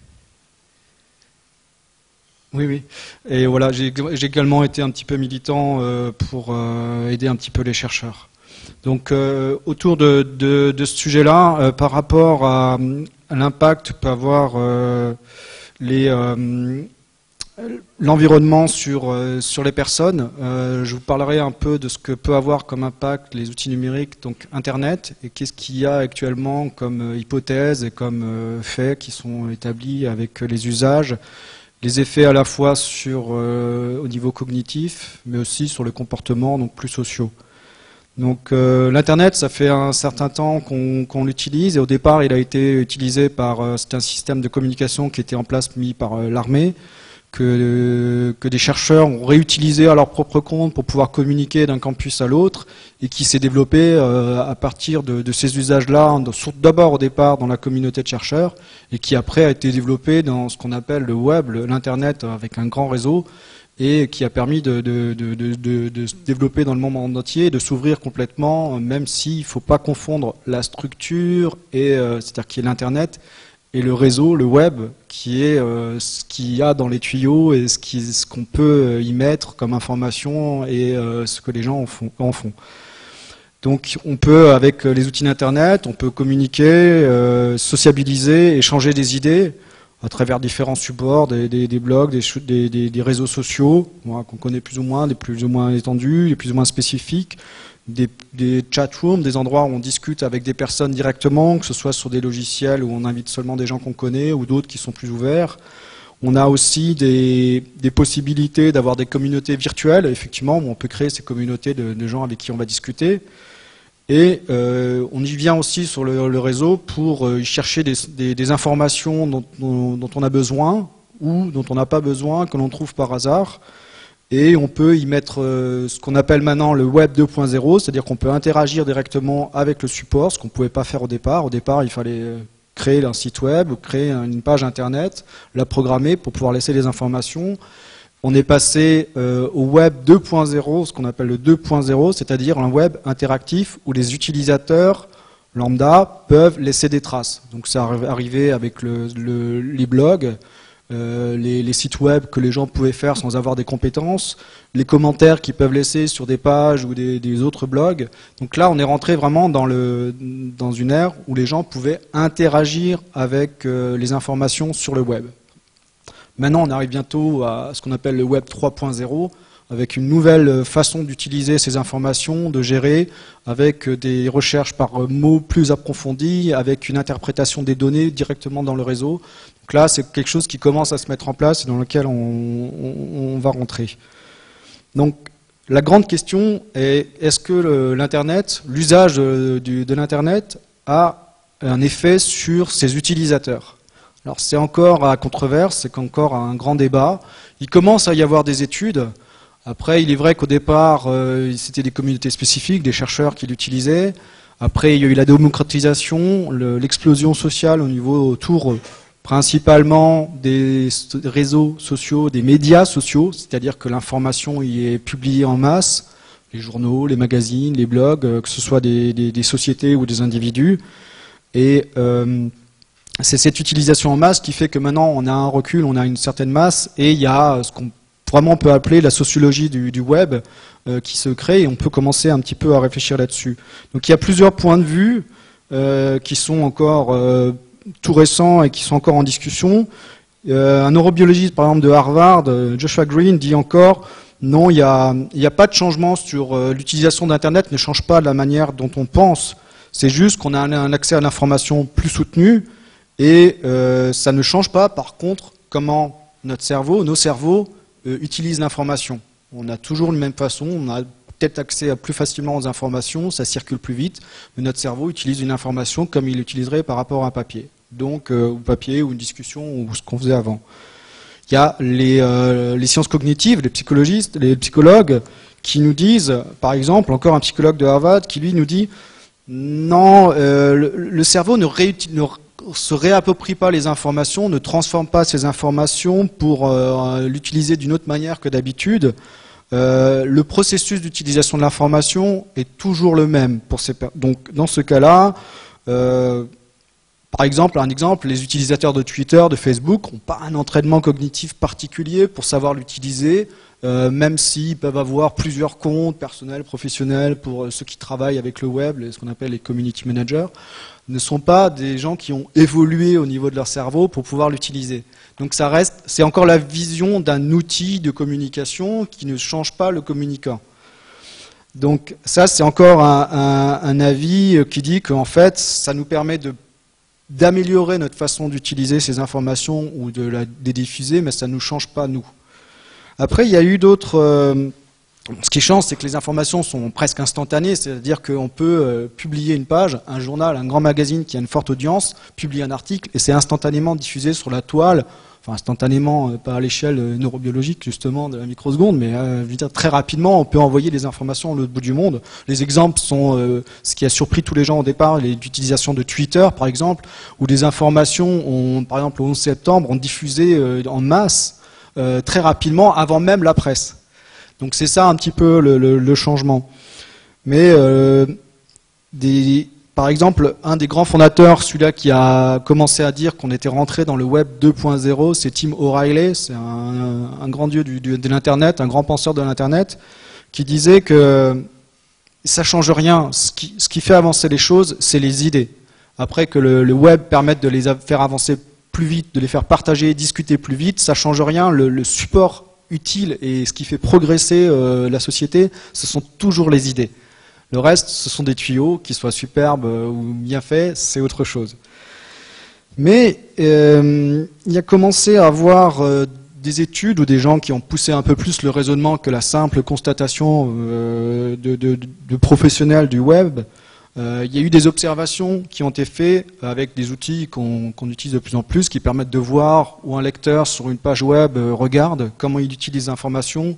[SPEAKER 4] Oui, oui. Et voilà, j'ai également été un petit peu militant euh, pour euh, aider un petit peu les chercheurs. Donc euh, autour de, de, de ce sujet-là, euh, par rapport à, à l'impact que peut avoir... Euh, Euh, l'environnement sur, euh, sur les personnes. Euh, je vous parlerai un peu de ce que peut avoir comme impact les outils numériques, donc Internet, et qu'est-ce qu'il y a actuellement comme euh, hypothèses et comme euh, faits qui sont établis avec euh, les usages, les effets à la fois sur, euh, au niveau cognitif, mais aussi sur le comportement, donc plus sociaux. Donc euh, l'Internet, ça fait un certain temps qu'on qu'on l'utilise, et au départ il a été utilisé par, euh, c'est un système de communication qui était en place mis par euh, l'armée, que, que des chercheurs ont réutilisé à leur propre compte pour pouvoir communiquer d'un campus à l'autre, et qui s'est développé euh, à partir de, de ces usages-là, d'abord au départ dans la communauté de chercheurs, et qui après a été développé dans ce qu'on appelle le web, l'Internet avec un grand réseau, et qui a permis de, de, de, de, de se développer dans le monde entier, de s'ouvrir complètement, même s'il ne faut pas confondre la structure, et euh, c'est-à-dire qui est l'Internet, et le réseau, le web, qui est euh, ce qu'il y a dans les tuyaux et ce qu'on ce qu'on peut y mettre comme information et euh, ce que les gens en font. En font. Donc on peut, avec les outils d'Internet, on peut communiquer, euh, sociabiliser, échanger des idées à travers différents supports, des, des, des blogs, des, des, des réseaux sociaux, bon, qu'on connaît plus ou moins, des plus ou moins étendus, des plus ou moins spécifiques, des, des chat rooms, des endroits où on discute avec des personnes directement, que ce soit sur des logiciels où on invite seulement des gens qu'on connaît ou d'autres qui sont plus ouverts. On a aussi des, des possibilités d'avoir des communautés virtuelles, effectivement, où on peut créer ces communautés de, de gens avec qui on va discuter. Et euh, on y vient aussi sur le, le réseau pour euh, chercher des, des, des informations dont, dont, dont on a besoin ou dont on n'a pas besoin, que l'on trouve par hasard. Et on peut y mettre euh, ce qu'on appelle maintenant le web deux point zéro, c'est-à-dire qu'on peut interagir directement avec le support, ce qu'on ne pouvait pas faire au départ. Au départ, il fallait créer un site web, créer une page Internet, la programmer pour pouvoir laisser des informations. On est passé euh, au web deux point zéro, ce qu'on appelle le deux point zéro, c'est-à-dire un web interactif où les utilisateurs lambda peuvent laisser des traces. Donc ça arrivé avec le, le, les blogs, euh, les, les sites web que les gens pouvaient faire sans avoir des compétences, les commentaires qu'ils peuvent laisser sur des pages ou des, des autres blogs. Donc là, on est rentré vraiment dans, le, dans une ère où les gens pouvaient interagir avec euh, les informations sur le web. Maintenant, on arrive bientôt à ce qu'on appelle le web trois point zéro, avec une nouvelle façon d'utiliser ces informations, de gérer, avec des recherches par mots plus approfondies, avec une interprétation des données directement dans le réseau. Donc là, c'est quelque chose qui commence à se mettre en place et dans lequel on, on, on va rentrer. Donc, la grande question est, est-ce que l'Internet, l'usage de, de l'Internet a un effet sur ses utilisateurs ? Alors c'est encore à controverse, c'est encore un grand débat. Il commence à y avoir des études. Après, il est vrai qu'au départ, euh, c'était des communautés spécifiques, des chercheurs qui l'utilisaient. Après, il y a eu la démocratisation, l'explosion sociale au niveau autour euh, principalement des réseaux sociaux, des médias sociaux, c'est-à-dire que l'information y est publiée en masse, les journaux, les magazines, les blogs, euh, que ce soit des, des, des sociétés ou des individus. Et euh, c'est cette utilisation en masse qui fait que maintenant on a un recul, on a une certaine masse, et il y a ce qu'on vraiment peut appeler la sociologie du, du web euh, qui se crée, et on peut commencer un petit peu à réfléchir là-dessus. Donc il y a plusieurs points de vue euh, qui sont encore euh, tout récents et qui sont encore en discussion. Euh, un neurobiologiste par exemple de Harvard, Joshua Green, dit encore non, il n'y a, il a pas de changement sur euh, l'utilisation d'Internet, ne change pas la manière dont on pense, c'est juste qu'on a un, un accès à l'information plus soutenu. Et euh, ça ne change pas, par contre, comment notre cerveau, nos cerveaux, euh, utilisent l'information. On a toujours de la même façon, on a peut-être accès plus facilement aux informations, ça circule plus vite, mais notre cerveau utilise une information comme il l'utiliserait par rapport à un papier. Donc, euh, au papier, ou une discussion, ou ce qu'on faisait avant. Il y a les, euh, les sciences cognitives, les psychologistes, les psychologues, qui nous disent, par exemple, encore un psychologue de Harvard, qui lui nous dit, non, euh, le, le cerveau ne réutilise... se réapproprie pas les informations, ne transforme pas ces informations pour euh, l'utiliser d'une autre manière que d'habitude. Euh, le processus d'utilisation de l'information est toujours le même. Pour ces Donc, dans ce cas-là, euh, par exemple, un exemple, les utilisateurs de Twitter, de Facebook n'ont pas un entraînement cognitif particulier pour savoir l'utiliser, euh, même s'ils peuvent avoir plusieurs comptes personnels, professionnels, pour ceux qui travaillent avec le web, ce qu'on appelle les community managers, ne sont pas des gens qui ont évolué au niveau de leur cerveau pour pouvoir l'utiliser. Donc ça reste, c'est encore la vision d'un outil de communication qui ne change pas le communicant. Donc ça, c'est encore un, un, un avis qui dit qu'en fait, ça nous permet de d'améliorer notre façon d'utiliser ces informations ou de la, les diffuser, mais ça ne nous change pas, nous. Après, il y a eu d'autres... Euh, ce qui change, c'est que les informations sont presque instantanées, c'est-à-dire qu'on peut euh, publier une page, un journal, un grand magazine qui a une forte audience, publier un article, et c'est instantanément diffusé sur la toile, enfin instantanément, euh, pas à l'échelle euh, neurobiologique justement de la microseconde, mais euh, je veux dire, très rapidement, on peut envoyer des informations à l'autre bout du monde. Les exemples sont euh, ce qui a surpris tous les gens au départ, l'utilisation de Twitter par exemple, où des informations, ont, par exemple au onze septembre, ont diffusé euh, en masse, euh, très rapidement, avant même la presse. Donc c'est ça un petit peu le, le, le changement. Mais euh, des, par exemple, un des grands fondateurs, celui-là qui a commencé à dire qu'on était rentré dans le web deux point zéro, c'est Tim O'Reilly, c'est un, un grand dieu du, du, de l'Internet, un grand penseur de l'Internet, qui disait que ça change rien. Ce qui, ce qui fait avancer les choses, c'est les idées. Après que le, le web permette de les faire avancer plus vite, de les faire partager, discuter plus vite, ça change rien. Le, le support utile et ce qui fait progresser euh, la société, ce sont toujours les idées. Le reste, ce sont des tuyaux, qu'ils soient superbes euh, ou bien faits, c'est autre chose. Mais euh, il y a commencé à avoir euh, des études ou des gens qui ont poussé un peu plus le raisonnement que la simple constatation euh, de, de, de professionnels du web. Euh, il y a eu des observations qui ont été faites avec des outils qu'on qu'on utilise de plus en plus, qui permettent de voir où un lecteur sur une page web euh, regarde, comment il utilise l'information,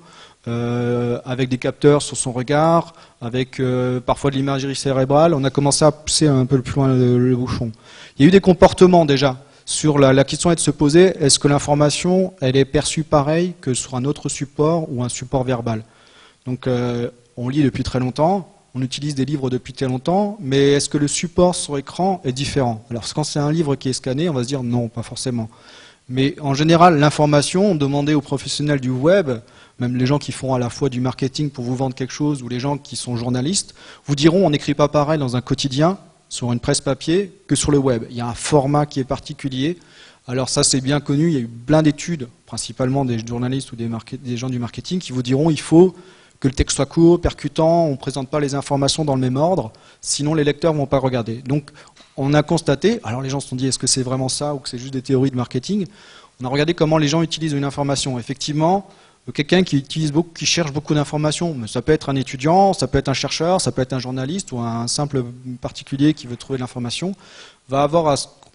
[SPEAKER 4] euh, avec des capteurs sur son regard, avec euh, parfois de l'imagerie cérébrale. On a commencé à pousser un peu plus loin le, le bouchon. Il y a eu des comportements déjà. Sur la, la question est de se poser, est-ce que l'information elle est perçue pareil que sur un autre support ou un support verbal? Donc euh, on lit depuis très longtemps. On utilise des livres depuis très longtemps, mais est-ce que le support sur écran est différent? Alors quand c'est un livre qui est scanné, on va se dire non, pas forcément. Mais en général, l'information, demandez aux professionnels du web, même les gens qui font à la fois du marketing pour vous vendre quelque chose, ou les gens qui sont journalistes, vous diront on n'écrit pas pareil dans un quotidien, sur une presse papier, que sur le web. Il y a un format qui est particulier. Alors ça c'est bien connu, il y a eu plein d'études, principalement des journalistes ou des, des gens du marketing, qui vous diront il faut que le texte soit court, percutant, on ne présente pas les informations dans le même ordre, sinon les lecteurs ne vont pas regarder. Donc on a constaté, alors les gens se sont dit est-ce que c'est vraiment ça ou que c'est juste des théories de marketing, on a regardé comment les gens utilisent une information. Effectivement, quelqu'un qui utilise beaucoup, qui cherche beaucoup d'informations, mais ça peut être un étudiant, ça peut être un chercheur, ça peut être un journaliste ou un simple particulier qui veut trouver de l'information, va avoir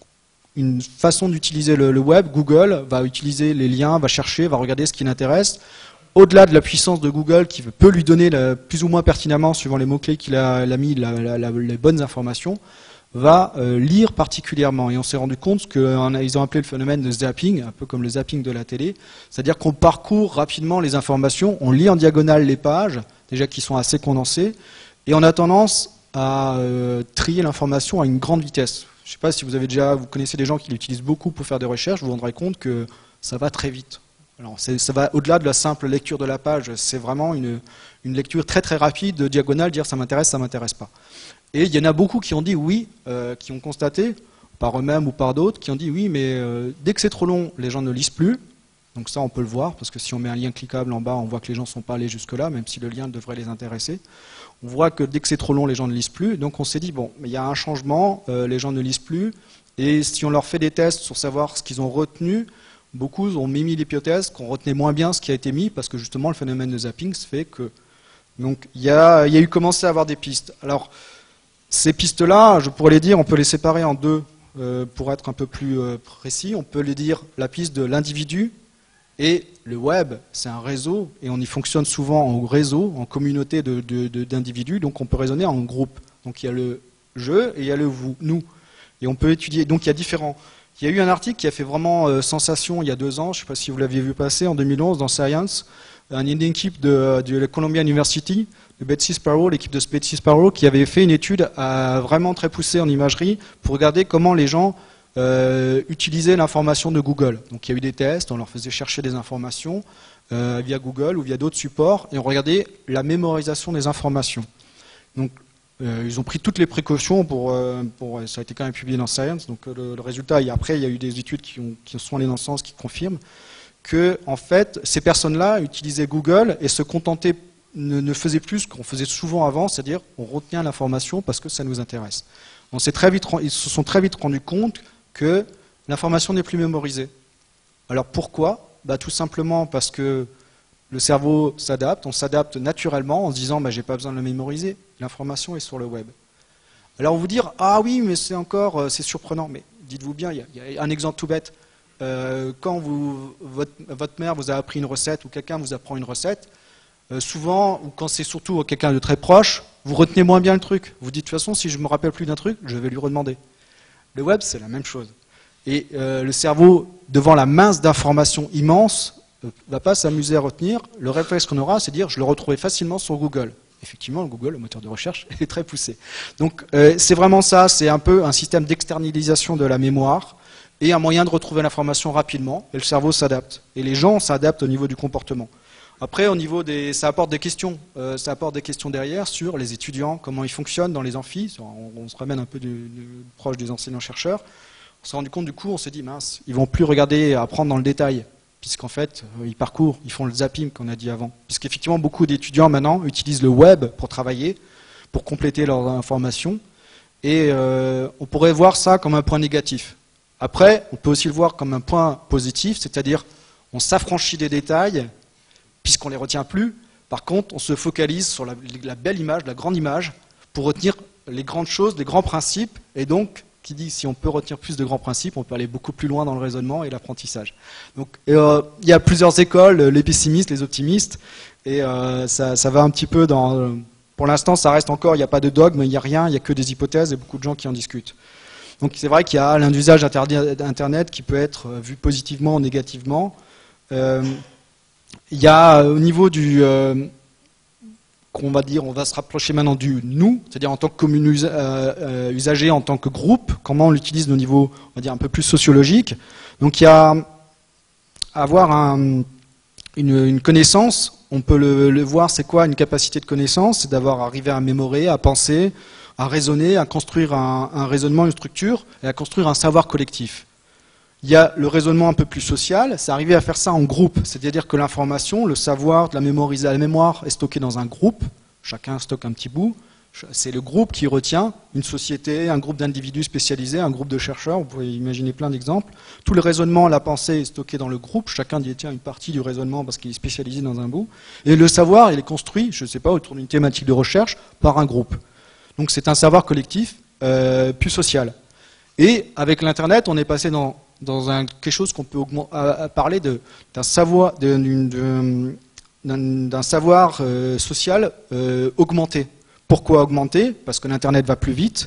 [SPEAKER 4] une façon d'utiliser le, le web. Google va utiliser les liens, va chercher, va regarder ce qui l'intéresse. Au-delà de la puissance de Google, qui peut lui donner la, plus ou moins pertinemment, suivant les mots-clés qu'il a, a mis, la, la, la, les bonnes informations, va euh, lire particulièrement. Et on s'est rendu compte qu'ils ont appelé le phénomène de zapping, un peu comme le zapping de la télé, c'est-à-dire qu'on parcourt rapidement les informations, on lit en diagonale les pages, déjà qui sont assez condensées, et on a tendance à euh, trier l'information à une grande vitesse. Je ne sais pas si vous avez déjà, vous connaissez des gens qui l'utilisent beaucoup pour faire des recherches, vous vous rendrez compte que ça va très vite. Alors, ça va au-delà de la simple lecture de la page, c'est vraiment une, une lecture très très rapide, de diagonale, dire ça m'intéresse, ça m'intéresse pas. Et il y en a beaucoup qui ont dit oui, euh, qui ont constaté, par eux-mêmes ou par d'autres, qui ont dit oui, mais euh, dès que c'est trop long, les gens ne lisent plus. Donc ça, on peut le voir, parce que si on met un lien cliquable en bas, on voit que les gens ne sont pas allés jusque-là, même si le lien devrait les intéresser. On voit que dès que c'est trop long, les gens ne lisent plus. Donc on s'est dit, bon, mais il y a un changement, euh, les gens ne lisent plus. Et si on leur fait des tests sur savoir ce qu'ils ont retenu, beaucoup ont mis l'hypothèse qu'on retenait moins bien ce qui a été mis, parce que justement le phénomène de zapping se fait que... Donc il y a, il y a eu commencé à avoir des pistes. Alors ces pistes-là, je pourrais les dire, on peut les séparer en deux euh, pour être un peu plus euh, précis. On peut les dire la piste de l'individu et le web, c'est un réseau et on y fonctionne souvent en réseau, en communauté de, de, de, d'individus, donc on peut raisonner en groupe. Donc il y a le je et il y a le vous, nous. Et on peut étudier, donc il y a différents... Il y a eu un article qui a fait vraiment euh, sensation il y a deux ans, je ne sais pas si vous l'aviez vu passer, en deux mille onze dans Science, une équipe de, de la Columbia University, de Betsy Sparrow, l'équipe de Betsy Sparrow, qui avait fait une étude à, vraiment très poussée en imagerie pour regarder comment les gens euh, utilisaient l'information de Google. Donc il y a eu des tests, on leur faisait chercher des informations euh, via Google ou via d'autres supports, et on regardait la mémorisation des informations. Donc Euh, ils ont pris toutes les précautions pour, euh, pour... Ça a été quand même publié dans Science, donc euh, le, le résultat, et après il y a eu des études qui, ont, qui sont allées dans ce sens, qui confirment que en fait, ces personnes-là utilisaient Google et se contentaient, ne, ne faisaient plus ce qu'on faisait souvent avant, c'est-à-dire on retient l'information parce que ça nous intéresse. On s'est très vite, ils se sont très vite rendus compte que l'information n'est plus mémorisée. Alors pourquoi? Bah, tout simplement parce que le cerveau s'adapte, on s'adapte naturellement en se disant bah, j'ai pas besoin de le mémoriser, l'information est sur le web. Alors on vous dire ah oui mais c'est encore c'est surprenant, mais dites-vous bien, il y, y a un exemple tout bête. Euh, quand vous, votre, votre mère vous a appris une recette ou quelqu'un vous apprend une recette, euh, souvent, ou quand c'est surtout quelqu'un de très proche, vous retenez moins bien le truc. Vous dites de toute façon si je me rappelle plus d'un truc, je vais lui redemander. Le web c'est la même chose. Et euh, le cerveau, devant la masse d'informations immenses, ne va pas s'amuser à retenir. Le réflexe qu'on aura, c'est de dire je le retrouvais facilement sur Google. Effectivement, Google, le moteur de recherche, est très poussé. Donc euh, c'est vraiment ça, c'est un peu un système d'externalisation de la mémoire et un moyen de retrouver l'information rapidement, et le cerveau s'adapte. Et les gens s'adaptent au niveau du comportement. Après, au niveau des, ça apporte des questions, euh, ça apporte des questions derrière sur les étudiants, comment ils fonctionnent dans les amphis. On, on se ramène un peu du, du, proche des enseignants-chercheurs. On s'est rendu compte du coup, on s'est dit mince, ils vont plus regarder, apprendre dans le détail, puisqu'en fait, euh, ils parcourent, ils font le zapping qu'on a dit avant. Puisqu'effectivement, beaucoup d'étudiants maintenant utilisent le web pour travailler, pour compléter leurs informations, et euh, on pourrait voir ça comme un point négatif. Après, on peut aussi le voir comme un point positif, c'est-à-dire on s'affranchit des détails, puisqu'on ne les retient plus. Par contre, on se focalise sur la, la belle image, la grande image, pour retenir les grandes choses, les grands principes, et donc, qui dit si on peut retenir plus de grands principes, on peut aller beaucoup plus loin dans le raisonnement et l'apprentissage. Donc, euh, il y a plusieurs écoles, les pessimistes, les optimistes, et euh, ça, ça va un petit peu dans... Pour l'instant, ça reste encore, il n'y a pas de dogme, il n'y a rien, il n'y a que des hypothèses, et beaucoup de gens qui en discutent. Donc, c'est vrai qu'il y a l'usage d'Internet qui peut être vu positivement ou négativement. Euh, Il y a au niveau du, euh, qu'on va dire, on va se rapprocher maintenant du nous, c'est-à-dire en tant que commune us euh, euh, usager, en tant que groupe, comment on l'utilise au niveau, on va dire, un peu plus sociologique. Donc il y a avoir un, une, une connaissance, on peut le, le voir, c'est quoi une capacité de connaissance, c'est d'avoir arrivé à mémorer, à penser, à raisonner, à construire un, un raisonnement, une structure, et à construire un savoir collectif. Il y a le raisonnement un peu plus social, c'est arriver à faire ça en groupe, c'est-à-dire que l'information, le savoir, la, mémoriser, la mémoire est stockée dans un groupe, chacun stocke un petit bout, c'est le groupe qui retient, une société, un groupe d'individus spécialisés, un groupe de chercheurs, vous pouvez imaginer plein d'exemples. Tout le raisonnement, la pensée est stocké dans le groupe, chacun détient une partie du raisonnement parce qu'il est spécialisé dans un bout, et le savoir, il est construit, je ne sais pas, autour d'une thématique de recherche, par un groupe. Donc c'est un savoir collectif, euh, plus social. Et avec l'Internet, on est passé dans... dans un, quelque chose qu'on peut à, à parler d'un savoir, d'un savoir euh, social euh, augmenté. Pourquoi augmenté? Parce que l'Internet va plus vite,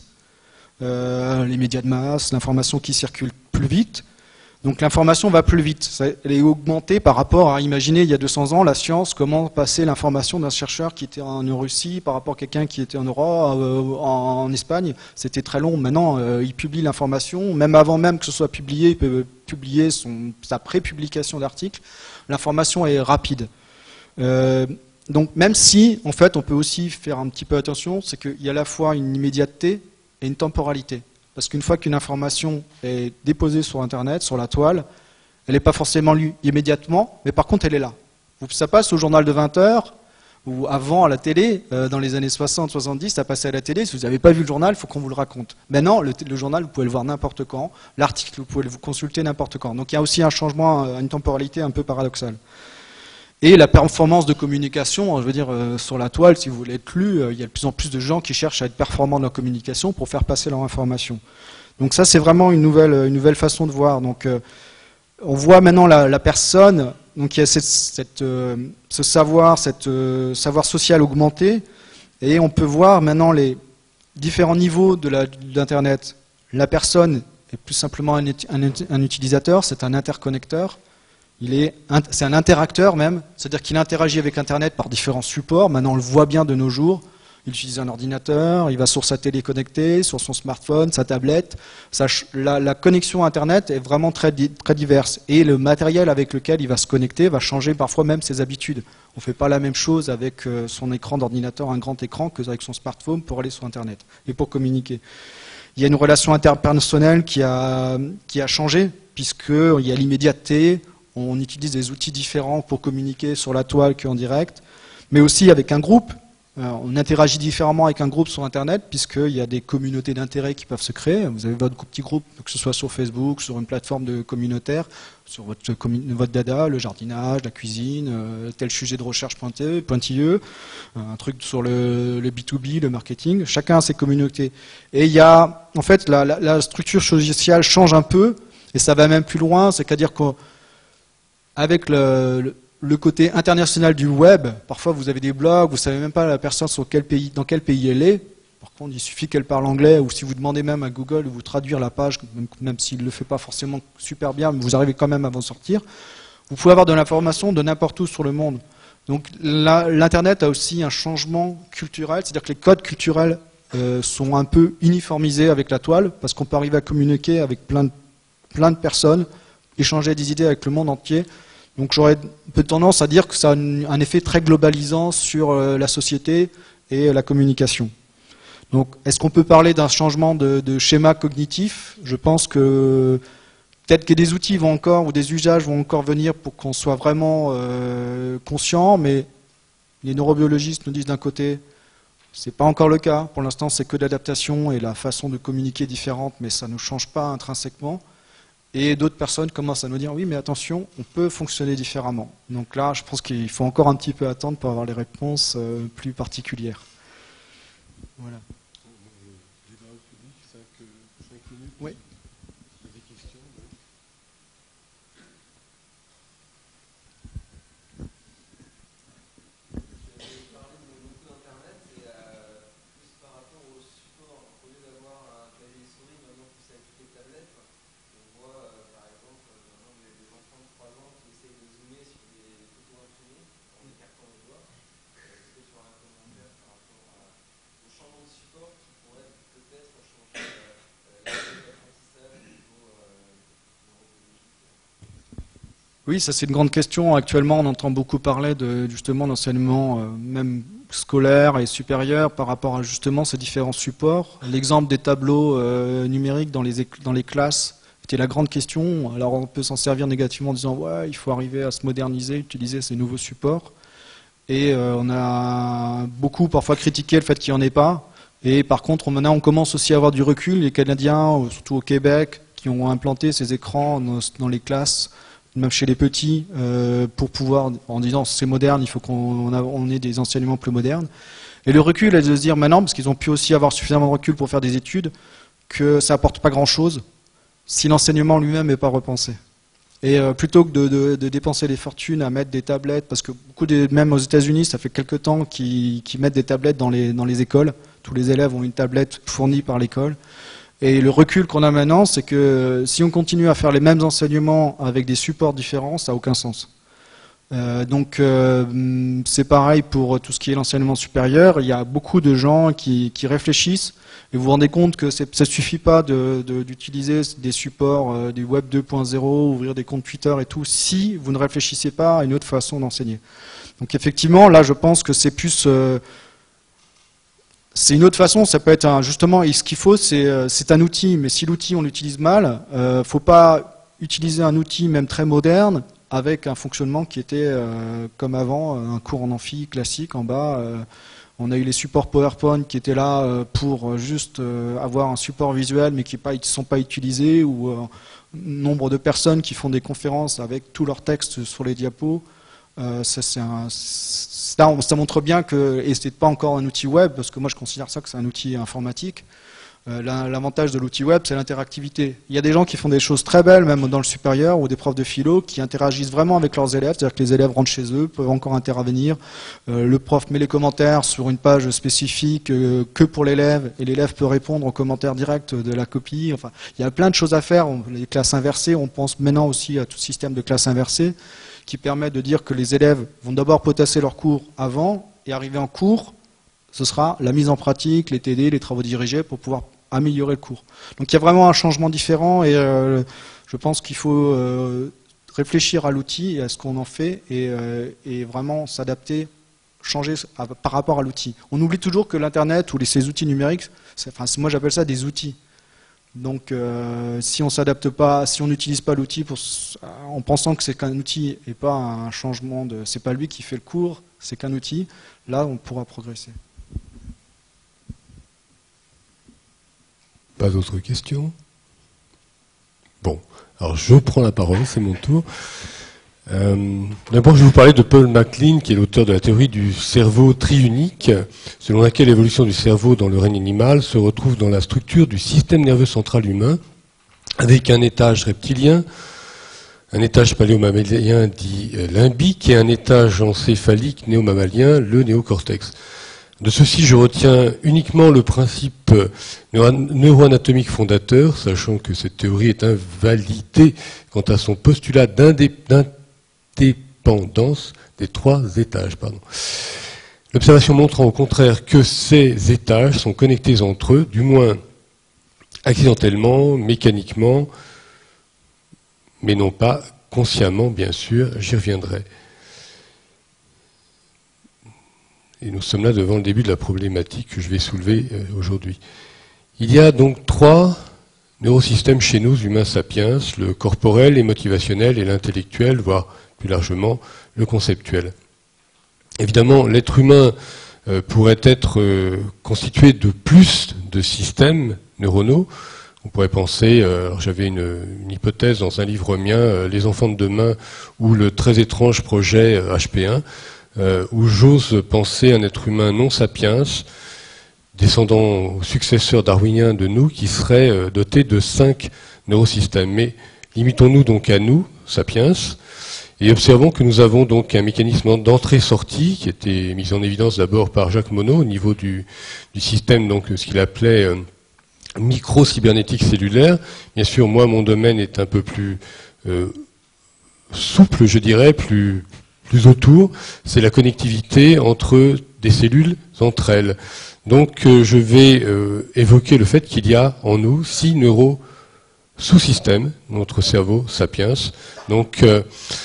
[SPEAKER 4] euh, les médias de masse, l'information qui circule plus vite. Donc l'information va plus vite. Elle est augmentée par rapport à, imaginer, il y a deux cents ans, la science, comment passer l'information d'un chercheur qui était en Russie par rapport à quelqu'un qui était en Europe, euh, en, en Espagne. C'était très long. Maintenant, euh, il publie l'information. Même avant même que ce soit publié, il peut publier son, sa pré-publication d'article. L'information est rapide. Euh, donc même si, en fait, on peut aussi faire un petit peu attention, c'est qu'il y a à la fois une immédiateté et une temporalité. Parce qu'une fois qu'une information est déposée sur Internet, sur la toile, elle n'est pas forcément lue immédiatement, mais par contre elle est là. Ça passe au journal de vingt heures, ou avant à la télé, euh, dans les années soixante soixante-dix, ça passait à la télé. Si vous n'avez pas vu le journal, il faut qu'on vous le raconte. Maintenant, le, le journal, vous pouvez le voir n'importe quand, l'article, vous pouvez le consulter n'importe quand. Donc il y a aussi un changement, une temporalité un peu paradoxale. Et la performance de communication, je veux dire, euh, sur la toile, si vous voulez être lu, euh, il y a de plus en plus de gens qui cherchent à être performants dans la communication pour faire passer leur information. Donc ça, c'est vraiment une nouvelle, une nouvelle façon de voir. Donc, euh, on voit maintenant la, la personne, donc il y a cette, cette, euh, ce savoir, cette euh, savoir social augmenté, et on peut voir maintenant les différents niveaux de l'Internet. La personne est plus simplement un, un, un utilisateur, c'est un interconnecteur. C'est un interacteur même, c'est-à-dire qu'il interagit avec Internet par différents supports. Maintenant, on le voit bien de nos jours. Il utilise un ordinateur, il va sur sa télé connectée, sur son smartphone, sa tablette. Sa, la, la connexion Internet est vraiment très, très diverse. Et le matériel avec lequel il va se connecter va changer parfois même ses habitudes. On ne fait pas la même chose avec son écran d'ordinateur, un grand écran, qu'avec son smartphone pour aller sur Internet et pour communiquer. Il y a une relation interpersonnelle qui a, qui a changé, puisqu'il y a l'immédiateté. On utilise des outils différents pour communiquer sur la toile qu'en direct, mais aussi avec un groupe. On interagit différemment avec un groupe sur Internet, puisqu'il y a des communautés d'intérêt qui peuvent se créer. Vous avez votre petit groupe, que ce soit sur Facebook, sur une plateforme de communautaire, sur votre, votre dada, le jardinage, la cuisine, euh, tel sujet de recherche pointé, pointilleux, un truc sur le, le B deux B, le marketing. Chacun a ses communautés. Et il y a, en fait, la, la, la structure sociale change un peu, et ça va même plus loin, c'est-à-dire qu'on avec le, le, le côté international du web, parfois vous avez des blogs, vous ne savez même pas la personne sur quel pays, dans quel pays elle est. Par contre, il suffit qu'elle parle anglais, ou si vous demandez même à Google de vous traduire la page, même, même s'il ne le fait pas forcément super bien, mais vous arrivez quand même à vous sortir. Vous pouvez avoir de l'information de n'importe où sur le monde. Donc l'Internet a aussi un changement culturel, c'est-à-dire que les codes culturels euh, sont un peu uniformisés avec la toile, parce qu'on peut arriver à communiquer avec plein de, plein de personnes, échanger des idées avec le monde entier. Donc j'aurais un peu tendance à dire que ça a un effet très globalisant sur la société et la communication. Donc est-ce qu'on peut parler d'un changement de, de schéma cognitif? Je pense que peut-être que des outils vont encore, ou des usages vont encore venir pour qu'on soit vraiment euh, conscient, mais les neurobiologistes nous disent d'un côté, c'est pas encore le cas. Pour l'instant, c'est que l'adaptation et la façon de communiquer différente, mais ça ne change pas intrinsèquement. Et d'autres personnes commencent à nous dire, oui, mais attention, on peut fonctionner différemment. Donc là, je pense qu'il faut encore un petit peu attendre pour avoir les réponses euh, plus particulières. Voilà. Oui. Oui, ça c'est une grande question. Actuellement, on entend beaucoup parler de justement d'enseignement euh, même scolaire et supérieur par rapport à justement ces différents supports. L'exemple des tableaux euh, numériques dans les, dans les classes était la grande question. Alors on peut s'en servir négativement en disant ouais, il faut arriver à se moderniser, utiliser ces nouveaux supports. Et euh, on a beaucoup parfois critiqué le fait qu'il n'y en ait pas. Et par contre, maintenant, on commence aussi à avoir du recul. Les Canadiens, surtout au Québec, qui ont implanté ces écrans dans, dans les classes, même chez les petits, euh, pour pouvoir, en disant c'est moderne, il faut qu'on on ait des enseignements plus modernes. Et le recul est de se dire maintenant, parce qu'ils ont pu aussi avoir suffisamment de recul pour faire des études, que ça apporte pas grand-chose si l'enseignement lui-même n'est pas repensé. Et euh, plutôt que de, de, de dépenser des fortunes à mettre des tablettes, parce que beaucoup des, même aux États-Unis, ça fait quelque temps qu'ils qu'ils mettent des tablettes dans les, dans les écoles. Tous les élèves ont une tablette fournie par l'école. Et le recul qu'on a maintenant, c'est que si on continue à faire les mêmes enseignements avec des supports différents, ça n'a aucun sens. Euh, donc euh, c'est pareil pour tout ce qui est l'enseignement supérieur. Il y a beaucoup de gens qui, qui réfléchissent et vous vous rendez compte que ça ne suffit pas de, de, d'utiliser des supports euh, du web deux point zéro, ouvrir des comptes Twitter et tout, si vous ne réfléchissez pas à une autre façon d'enseigner. Donc effectivement, là je pense que c'est plus... Euh, C'est une autre façon, ça peut être un, justement, et ce qu'il faut, c'est, c'est un outil, mais si l'outil on l'utilise mal, il euh, ne faut pas utiliser un outil même très moderne avec un fonctionnement qui était euh, comme avant, un cours en amphi classique en bas. Euh, on a eu les supports PowerPoint qui étaient là euh, pour juste euh, avoir un support visuel mais qui ne sont pas utilisés, ou euh, nombre de personnes qui font des conférences avec tout leur texte sur les diapos. Euh, ça, c'est un, ça, ça montre bien que, et c'est pas encore un outil web, parce que moi je considère ça que c'est un outil informatique. Euh, l'avantage de l'outil web, c'est l'interactivité. Il y a des gens qui font des choses très belles, même dans le supérieur, ou des profs de philo, qui interagissent vraiment avec leurs élèves, c'est-à-dire que les élèves rentrent chez eux, peuvent encore intervenir. Euh, le prof met les commentaires sur une page spécifique euh, que pour l'élève, et l'élève peut répondre aux commentaires directs de la copie. Enfin, il y a plein de choses à faire. On, les classes inversées, on pense maintenant aussi à tout système de classes inversées, qui permet de dire que les élèves vont d'abord potasser leurs cours avant, et arriver en cours, ce sera la mise en pratique, les T D, les travaux dirigés, pour pouvoir améliorer le cours. Donc il y a vraiment un changement différent, et euh, je pense qu'il faut euh, réfléchir à l'outil et à ce qu'on en fait, et, euh, et vraiment s'adapter, changer à, par rapport à l'outil. On oublie toujours que l'Internet ou les, ces outils numériques, enfin, moi j'appelle ça des outils. Donc euh, si on s'adapte pas, si on n'utilise pas l'outil pour, en pensant que c'est qu'un outil et pas un changement de, c'est pas lui qui fait le cours, c'est qu'un outil, là on pourra progresser.
[SPEAKER 2] Pas d'autres questions? Bon, alors je prends la parole, c'est mon tour. Euh, D'abord, je vais vous parler de Paul MacLean, qui est l'auteur de la théorie du cerveau triunique, selon laquelle l'évolution du cerveau dans le règne animal se retrouve dans la structure du système nerveux central humain, avec un étage reptilien, un étage paléomammalien dit limbique et un étage encéphalique néomammalien, le néocortex. De ceci, je retiens uniquement le principe neuroanatomique fondateur, sachant que cette théorie est invalidée quant à son postulat d'indépendance dépendance des trois étages. Pardon. L'observation montrant au contraire que ces étages sont connectés entre eux, du moins accidentellement, mécaniquement, mais non pas consciemment, bien sûr, j'y reviendrai. Et nous sommes là devant le début de la problématique que je vais soulever euh, aujourd'hui. Il y a donc trois neurosystèmes chez nous, humains sapiens, le corporel, l'émotivationnel et l'intellectuel, voire plus largement le conceptuel. Évidemment, l'être humain euh, pourrait être euh, constitué de plus de systèmes neuronaux. On pourrait penser, euh, alors j'avais une, une hypothèse dans un livre mien, euh, Les enfants de demain, ou le très étrange projet euh, H P un, euh, où j'ose penser un être humain non sapiens, descendant successeur darwinien de nous, qui serait euh, doté de cinq neurosystèmes. Mais limitons-nous donc à nous, sapiens, et observons que nous avons donc un mécanisme d'entrée-sortie qui était mis en évidence d'abord par Jacques Monod au niveau du, du système, donc ce qu'il appelait euh, micro-cybernétique cellulaire. Bien sûr, moi, mon domaine est un peu plus euh, souple, je dirais, plus, plus autour. C'est la connectivité entre des cellules entre elles. Donc, euh, je vais euh, évoquer le fait qu'il y a en nous six neuro-sous-systèmes, notre cerveau sapiens. Donc, euh,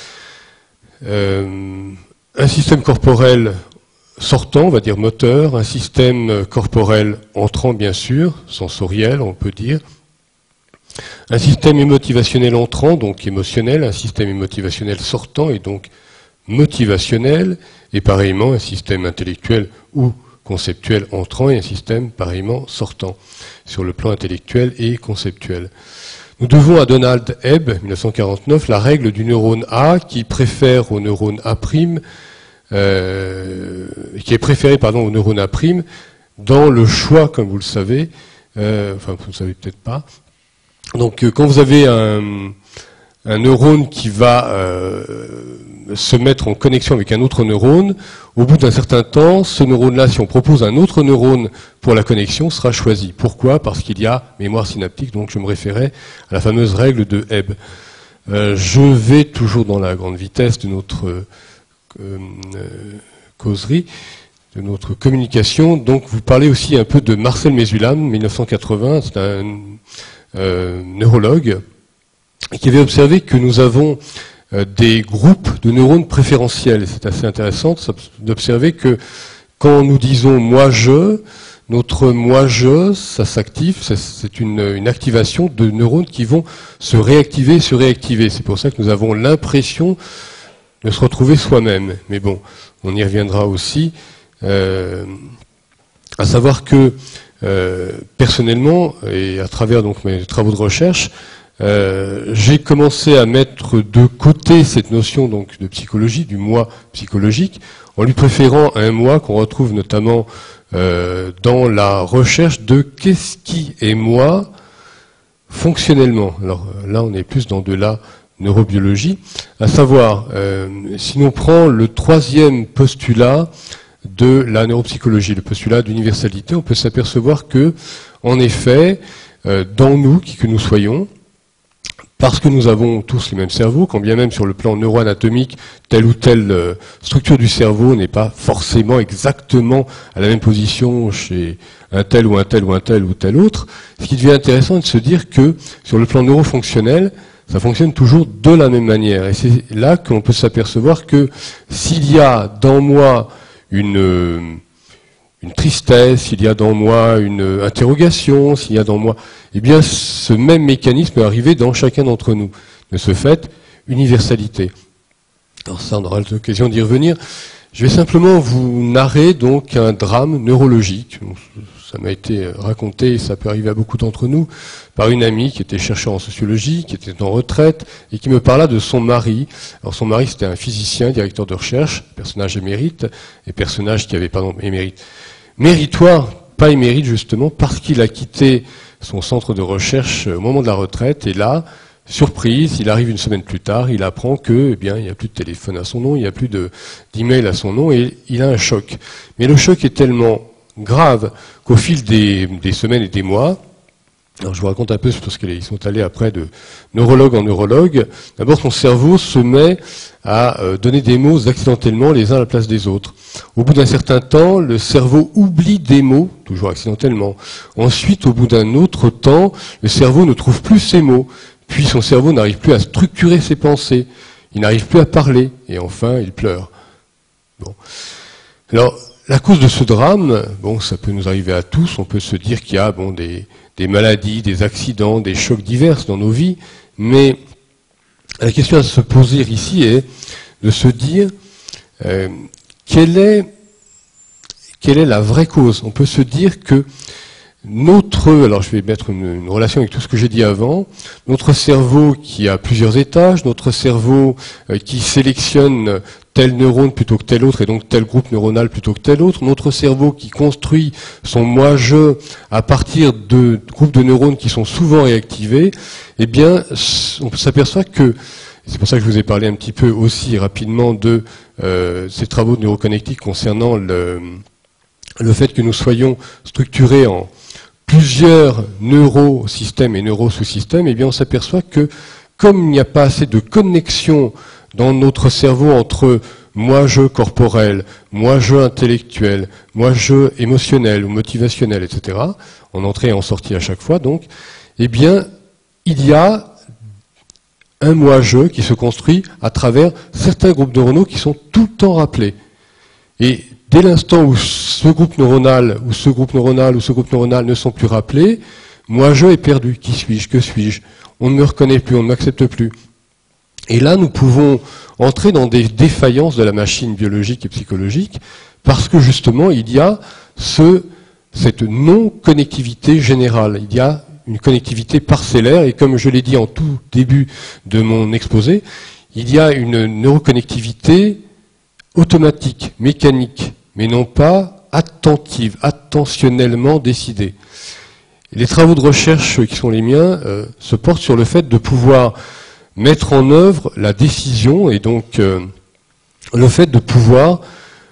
[SPEAKER 2] euh, un système corporel sortant, on va dire moteur, un système corporel entrant, bien sûr, sensoriel, on peut dire, un système émotivationnel entrant, donc émotionnel, un système émotivationnel sortant, et donc motivationnel, et pareillement un système intellectuel ou conceptuel entrant, et un système pareillement sortant, sur le plan intellectuel et conceptuel. Nous devons à Donald Hebb, mille neuf cent quarante-neuf, la règle du neurone A, qui préfère au neurone A', Euh, qui est préféré pardon, au neurone A', dans le choix, comme vous le savez, euh, enfin vous ne le savez peut-être pas. Donc euh, quand vous avez un, un neurone qui va euh, se mettre en connexion avec un autre neurone, au bout d'un certain temps, ce neurone-là, si on propose un autre neurone pour la connexion, sera choisi. Pourquoi ? Parce qu'il y a mémoire synaptique, donc je me référais à la fameuse règle de Hebb. Euh, je vais toujours dans la grande vitesse de notre euh, Euh, causerie, de notre communication. Donc vous parlez aussi un peu de Marcel Mesulam, mille neuf cent quatre-vingts, c'est un euh, neurologue, qui avait observé que nous avons euh, des groupes de neurones préférentiels. C'est assez intéressant d'observer que quand nous disons « moi-je », notre « moi-je », ça s'active, c'est une, une activation de neurones qui vont se réactiver, se réactiver. C'est pour ça que nous avons l'impression de se retrouver soi-même. Mais bon, on y reviendra aussi, euh, à savoir que euh, personnellement, et à travers donc mes travaux de recherche, euh, j'ai commencé à mettre de côté cette notion donc de psychologie, du moi psychologique, en lui préférant un moi qu'on retrouve notamment euh, dans la recherche de qu'est-ce qui est moi fonctionnellement. Alors là, on est plus dans de la neurobiologie, à savoir, euh, si l'on prend le troisième postulat de la neuropsychologie, le postulat d'universalité, on peut s'apercevoir que, en effet, euh, dans nous, qui que nous soyons, parce que nous avons tous les mêmes cerveaux, quand bien même sur le plan neuroanatomique, telle ou telle euh, structure du cerveau n'est pas forcément exactement à la même position chez un tel ou un tel ou un tel ou tel autre, ce qui devient intéressant est de se dire que, sur le plan neurofonctionnel, ça fonctionne toujours de la même manière. Et c'est là qu'on peut s'apercevoir que s'il y a dans moi une, une tristesse, s'il y a dans moi une interrogation, s'il y a dans moi... Eh bien, ce même mécanisme est arrivé dans chacun d'entre nous. De ce fait, universalité. Alors ça, on aura l'occasion d'y revenir. Je vais simplement vous narrer donc un drame neurologique. Ça m'a été raconté, et ça peut arriver à beaucoup d'entre nous, par une amie qui était chercheur en sociologie, qui était en retraite, et qui me parla de son mari. Alors son mari, c'était un physicien, directeur de recherche, personnage émérite, et personnage qui avait, pardon, émérite, méritoire, pas émérite justement, parce qu'il a quitté son centre de recherche au moment de la retraite, et là, surprise, il arrive une semaine plus tard, il apprend que, eh bien, il n'y a plus de téléphone à son nom, il n'y a plus de, d'email à son nom, et il a un choc. Mais le choc est tellement grave qu'au fil des, des semaines et des mois, alors je vous raconte un peu, parce qu'ils sont allés après de neurologue en neurologue, d'abord son cerveau se met à donner des mots accidentellement les uns à la place des autres. Au bout d'un certain temps, le cerveau oublie des mots, toujours accidentellement. Ensuite, au bout d'un autre temps, le cerveau ne trouve plus ces mots, puis son cerveau n'arrive plus à structurer ses pensées, il n'arrive plus à parler, et enfin il pleure. Bon. Alors, la cause de ce drame, bon, ça peut nous arriver à tous, on peut se dire qu'il y a bon, des, des maladies, des accidents, des chocs divers dans nos vies, mais la question à se poser ici est de se dire euh, quelle est, quelle est la vraie cause. On peut se dire que notre, alors je vais mettre une, une relation avec tout ce que j'ai dit avant, notre cerveau qui a plusieurs étages, notre cerveau euh, qui sélectionne tel neurone plutôt que tel autre et donc tel groupe neuronal plutôt que tel autre, notre cerveau qui construit son moi-je à partir de groupes de neurones qui sont souvent réactivés, eh bien on s'aperçoit que, c'est pour ça que je vous ai parlé un petit peu aussi rapidement de euh, ces travaux de neuroconnectique concernant le, le fait que nous soyons structurés en plusieurs neurosystèmes et neurosous-systèmes, eh bien on s'aperçoit que comme il n'y a pas assez de connexion dans notre cerveau entre moi-je corporel, moi-je intellectuel, moi-je émotionnel ou motivationnel, et cetera, en entrée et en sortie à chaque fois, donc, eh bien, il y a un moi-je qui se construit à travers certains groupes neuronaux qui sont tout le temps rappelés. Et dès l'instant où ce groupe neuronal, ou ce groupe neuronal, ou ce groupe neuronal ne sont plus rappelés, moi-je est perdu. Qui suis-je? Que suis-je? On ne me reconnaît plus, on ne m'accepte plus. Et là, nous pouvons entrer dans des défaillances de la machine biologique et psychologique, parce que justement, il y a ce, cette non-connectivité générale. Il y a une connectivité parcellaire, et comme je l'ai dit en tout début de mon exposé, il y a une neuroconnectivité automatique, mécanique, mais non pas attentive, attentionnellement décidée. Les travaux de recherche qui sont les miens euh, se portent sur le fait de pouvoir mettre en œuvre la décision et donc euh, le fait de pouvoir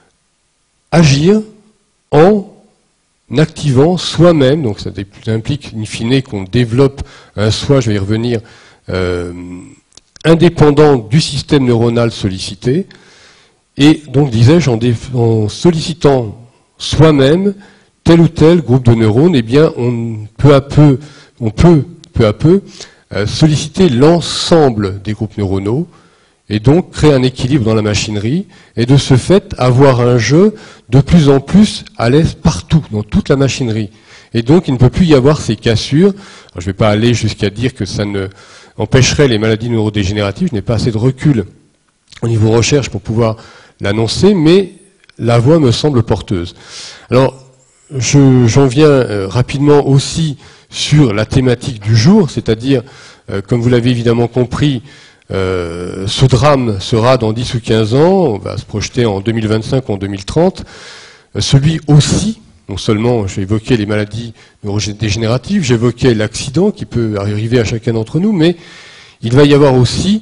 [SPEAKER 2] agir en activant soi-même, donc ça implique in fine qu'on développe un soi, je vais y revenir, euh, indépendant du système neuronal sollicité, et donc disais-je, en, en sollicitant soi-même tel ou tel groupe de neurones, eh bien on peu à peu, on peut peu à peu solliciter l'ensemble des groupes neuronaux et donc créer un équilibre dans la machinerie et de ce fait avoir un jeu de plus en plus à l'aise partout, dans toute la machinerie. Et donc il ne peut plus y avoir ces cassures. Alors, je ne vais pas aller jusqu'à dire que ça ne empêcherait les maladies neurodégénératives, je n'ai pas assez de recul au niveau recherche pour pouvoir l'annoncer, mais la voie me semble porteuse. Alors je, j'en viens euh, rapidement aussi sur la thématique du jour, c'est-à-dire, euh, comme vous l'avez évidemment compris, euh, ce drame sera dans dix ou quinze ans, on va se projeter en deux mille vingt-cinq ou en deux mille trente, euh, celui aussi, non seulement j'ai évoqué les maladies neurodégénératives, j'évoquais l'accident qui peut arriver à chacun d'entre nous, mais il va y avoir aussi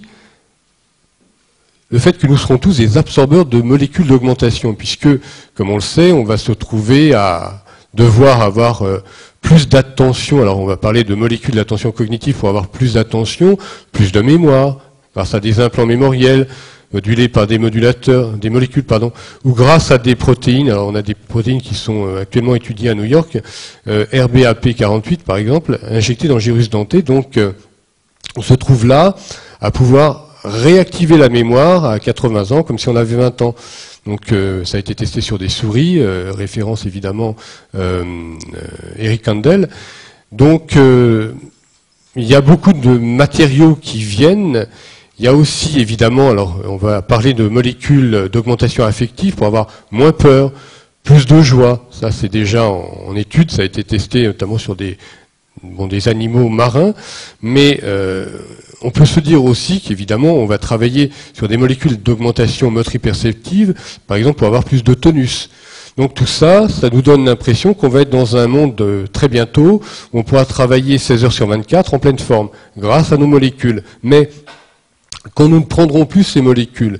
[SPEAKER 2] le fait que nous serons tous des absorbeurs de molécules d'augmentation, puisque, comme on le sait, on va se trouver à devoir avoir euh, plus d'attention. Alors on va parler de molécules d'attention cognitive pour avoir plus d'attention, plus de mémoire, grâce à des implants mémoriels, modulés par des modulateurs, des molécules, pardon, ou grâce à des protéines. Alors on a des protéines qui sont actuellement étudiées à New York, euh, R B A P quarante-huit par exemple, injectées dans le gyrus denté. Donc euh, on se trouve là à pouvoir réactiver la mémoire à quatre-vingts ans comme si on avait vingt ans. Donc euh, ça a été testé sur des souris, euh, référence évidemment euh, euh, Eric Kandel. Donc euh, il y a beaucoup de matériaux qui viennent. Il y a aussi évidemment, alors on va parler de molécules d'augmentation affective pour avoir moins peur, plus de joie. Ça c'est déjà en, en étude, ça a été testé notamment sur des, bon, des animaux marins, mais euh, on peut se dire aussi qu'évidemment, on va travailler sur des molécules d'augmentation motriperceptive, par exemple, pour avoir plus de tonus. Donc tout ça, ça nous donne l'impression qu'on va être dans un monde euh, très bientôt, où on pourra travailler seize heures sur vingt-quatre en pleine forme, grâce à nos molécules. Mais quand nous ne prendrons plus ces molécules,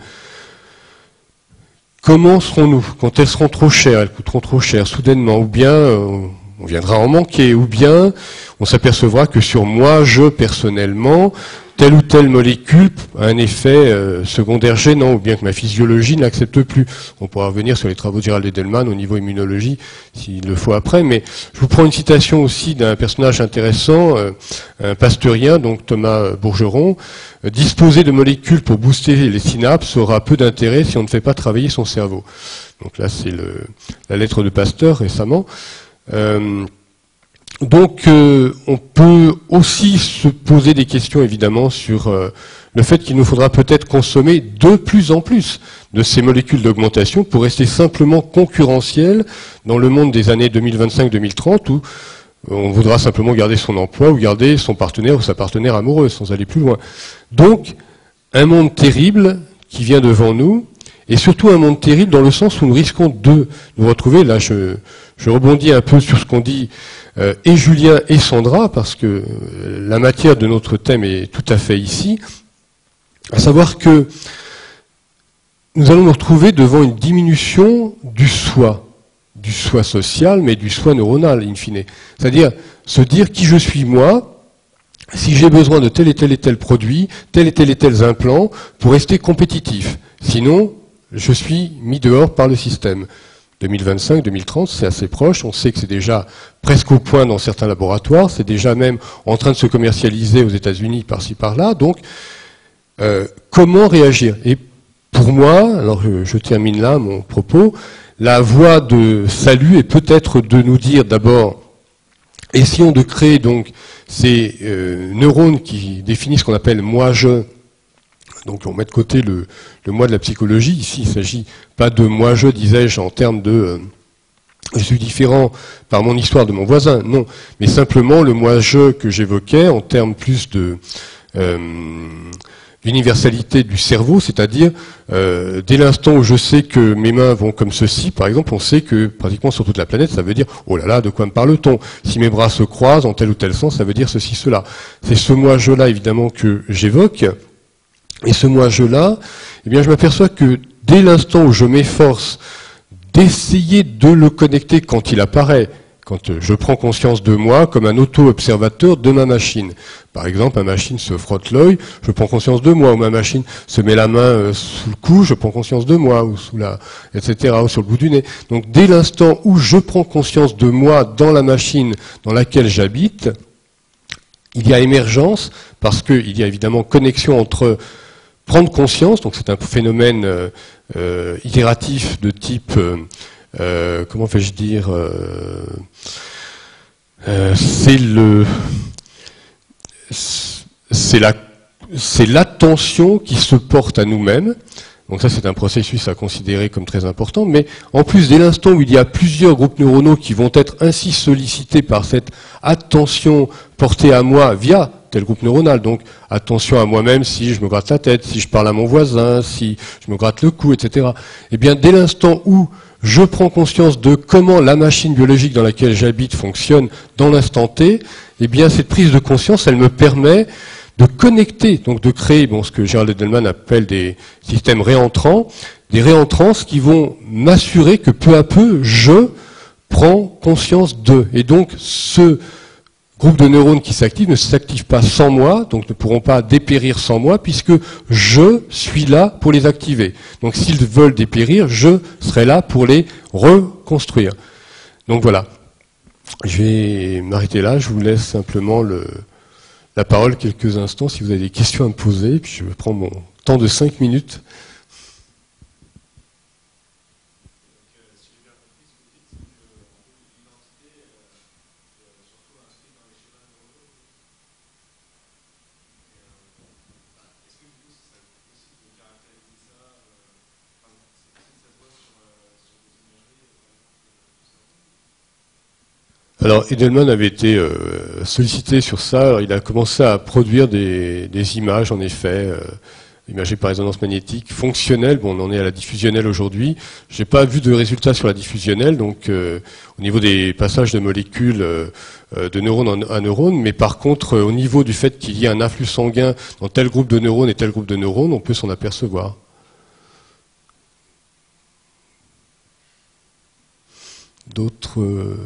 [SPEAKER 2] comment serons-nous? Quand elles seront trop chères, elles coûteront trop cher soudainement, ou bien euh, on viendra en manquer, ou bien on s'apercevra que sur moi, je personnellement, telle ou telle molécule a un effet euh, secondaire gênant, ou bien que ma physiologie ne l'accepte plus. On pourra revenir sur les travaux de Gérald Edelman au niveau immunologie, s'il le faut après, mais je vous prends une citation aussi d'un personnage intéressant, euh, un pasteurien, donc Thomas Bourgeron. « Disposer de molécules pour booster les synapses aura peu d'intérêt si on ne fait pas travailler son cerveau ». Donc là, c'est la lettre de Pasteur récemment. Euh, Donc, euh, on peut aussi se poser des questions, évidemment, sur euh, le fait qu'il nous faudra peut-être consommer de plus en plus de ces molécules d'augmentation pour rester simplement concurrentiel dans le monde des années deux mille vingt-cinq deux mille trente, où on voudra simplement garder son emploi ou garder son partenaire ou sa partenaire amoureuse, sans aller plus loin. Donc, un monde terrible qui vient devant nous, et surtout un monde terrible dans le sens où nous risquons de nous retrouver, là je, je rebondis un peu sur ce qu'ont dit euh, et Julien et Sandra, parce que euh, la matière de notre thème est tout à fait ici, à savoir que nous allons nous retrouver devant une diminution du soi, du soi social, mais du soi neuronal, in fine. C'est-à-dire se dire qui je suis moi, si j'ai besoin de tel et tel et tel produit, tel et tel et tel implant, pour rester compétitif. Sinon, je suis mis dehors par le système. deux mille vingt-cinq deux mille trente, c'est assez proche. On sait que c'est déjà presque au point dans certains laboratoires. C'est déjà même en train de se commercialiser aux États-Unis par-ci par-là. Donc, euh, comment réagir? Et pour moi, alors je, je termine là mon propos, la voie de salut est peut-être de nous dire d'abord, essayons de créer donc ces euh, neurones qui définissent ce qu'on appelle moi-je. Donc on met de côté le, le moi de la psychologie. Ici, il ne s'agit pas de moi-je, disais-je, en termes de euh, je suis différent par mon histoire de mon voisin, non. Mais simplement le moi-je que j'évoquais en termes plus de euh, d'universalité du cerveau, c'est-à-dire euh, dès l'instant où je sais que mes mains vont comme ceci, par exemple, on sait que pratiquement sur toute la planète, ça veut dire « oh là là, de quoi me parle-t-on » Si mes bras se croisent en tel ou tel sens, ça veut dire ceci, cela. C'est ce moi-je-là, évidemment, que j'évoque. Et ce moi-je-là, eh bien, je m'aperçois que dès l'instant où je m'efforce d'essayer de le connecter quand il apparaît, quand je prends conscience de moi comme un auto-observateur de ma machine. Par exemple, ma machine se frotte l'œil, je prends conscience de moi, ou ma machine se met la main sous le cou, je prends conscience de moi, ou sous la, et cetera, ou sur le bout du nez. Donc, dès l'instant où je prends conscience de moi dans la machine dans laquelle j'habite, il y a émergence, parce qu'il y a évidemment connexion entre prendre conscience, donc c'est un phénomène euh, euh, itératif de type, euh, euh, comment vais-je dire, euh, euh, c'est le, c'est la, c'est l'attention qui se porte à nous-mêmes. Donc ça, c'est un processus à considérer comme très important. Mais en plus, dès l'instant où il y a plusieurs groupes neuronaux qui vont être ainsi sollicités par cette attention portée à moi via tel groupe neuronal, donc attention à moi-même si je me gratte la tête, si je parle à mon voisin, si je me gratte le cou, et cetera. Eh bien, dès l'instant où je prends conscience de comment la machine biologique dans laquelle j'habite fonctionne dans l'instant T, eh bien, cette prise de conscience, elle me permet de connecter, donc de créer bon, ce que Gérald Edelman appelle des systèmes réentrants, des réentrants qui vont m'assurer que peu à peu, je prends conscience d'eux. Et donc, ce groupe de neurones qui s'activent ne s'activent pas sans moi, donc ne pourront pas dépérir sans moi, puisque je suis là pour les activer. Donc s'ils veulent dépérir, je serai là pour les reconstruire. Donc voilà. Je vais m'arrêter là, je vous laisse simplement le, la parole quelques instants si vous avez des questions à me poser, puis je prends mon temps de cinq minutes. Alors, Edelman avait été euh, sollicité sur ça. Alors, il a commencé à produire des, des images, en effet, euh, imagées par résonance magnétique, fonctionnelles. Bon, on en est à la diffusionnelle aujourd'hui. J'ai pas vu de résultats sur la diffusionnelle, donc euh, au niveau des passages de molécules euh, de neurones à neurones, mais par contre, euh, au niveau du fait qu'il y ait un afflux sanguin dans tel groupe de neurones et tel groupe de neurones, on peut s'en apercevoir. D'autres... Euh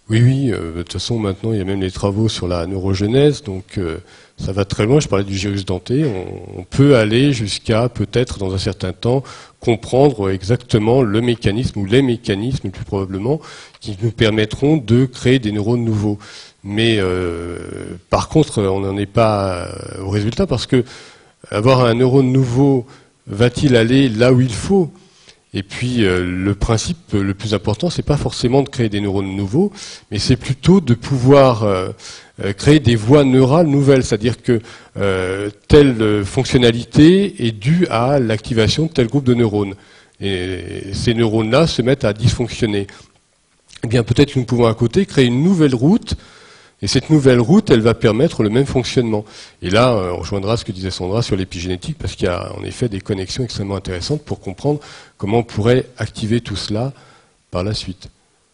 [SPEAKER 2] Oui, oui, euh, de toute façon, maintenant, il y a même les travaux sur la neurogenèse, donc euh, ça va très loin. Je parlais du gyrus denté. On, on peut aller jusqu'à, peut-être, dans un certain temps, comprendre exactement le mécanisme, ou les mécanismes, plus probablement, qui nous permettront de créer des neurones nouveaux. Mais, euh, par contre, on n'en est pas au résultat, parce que avoir un neurone nouveau, va-t-il aller là où il faut ? Et puis, euh, le principe le plus important, c'est pas forcément de créer des neurones nouveaux, mais c'est plutôt de pouvoir euh, créer des voies neurales nouvelles. C'est-à-dire que euh, telle fonctionnalité est due à l'activation de tel groupe de neurones. Et ces neurones-là se mettent à dysfonctionner. Eh bien, peut-être que nous pouvons à côté créer une nouvelle route. Et cette nouvelle route, elle va permettre le même fonctionnement. Et là, on rejoindra ce que disait Sandra sur l'épigénétique, parce qu'il y a en effet des connexions extrêmement intéressantes pour comprendre comment on pourrait activer tout cela par la suite.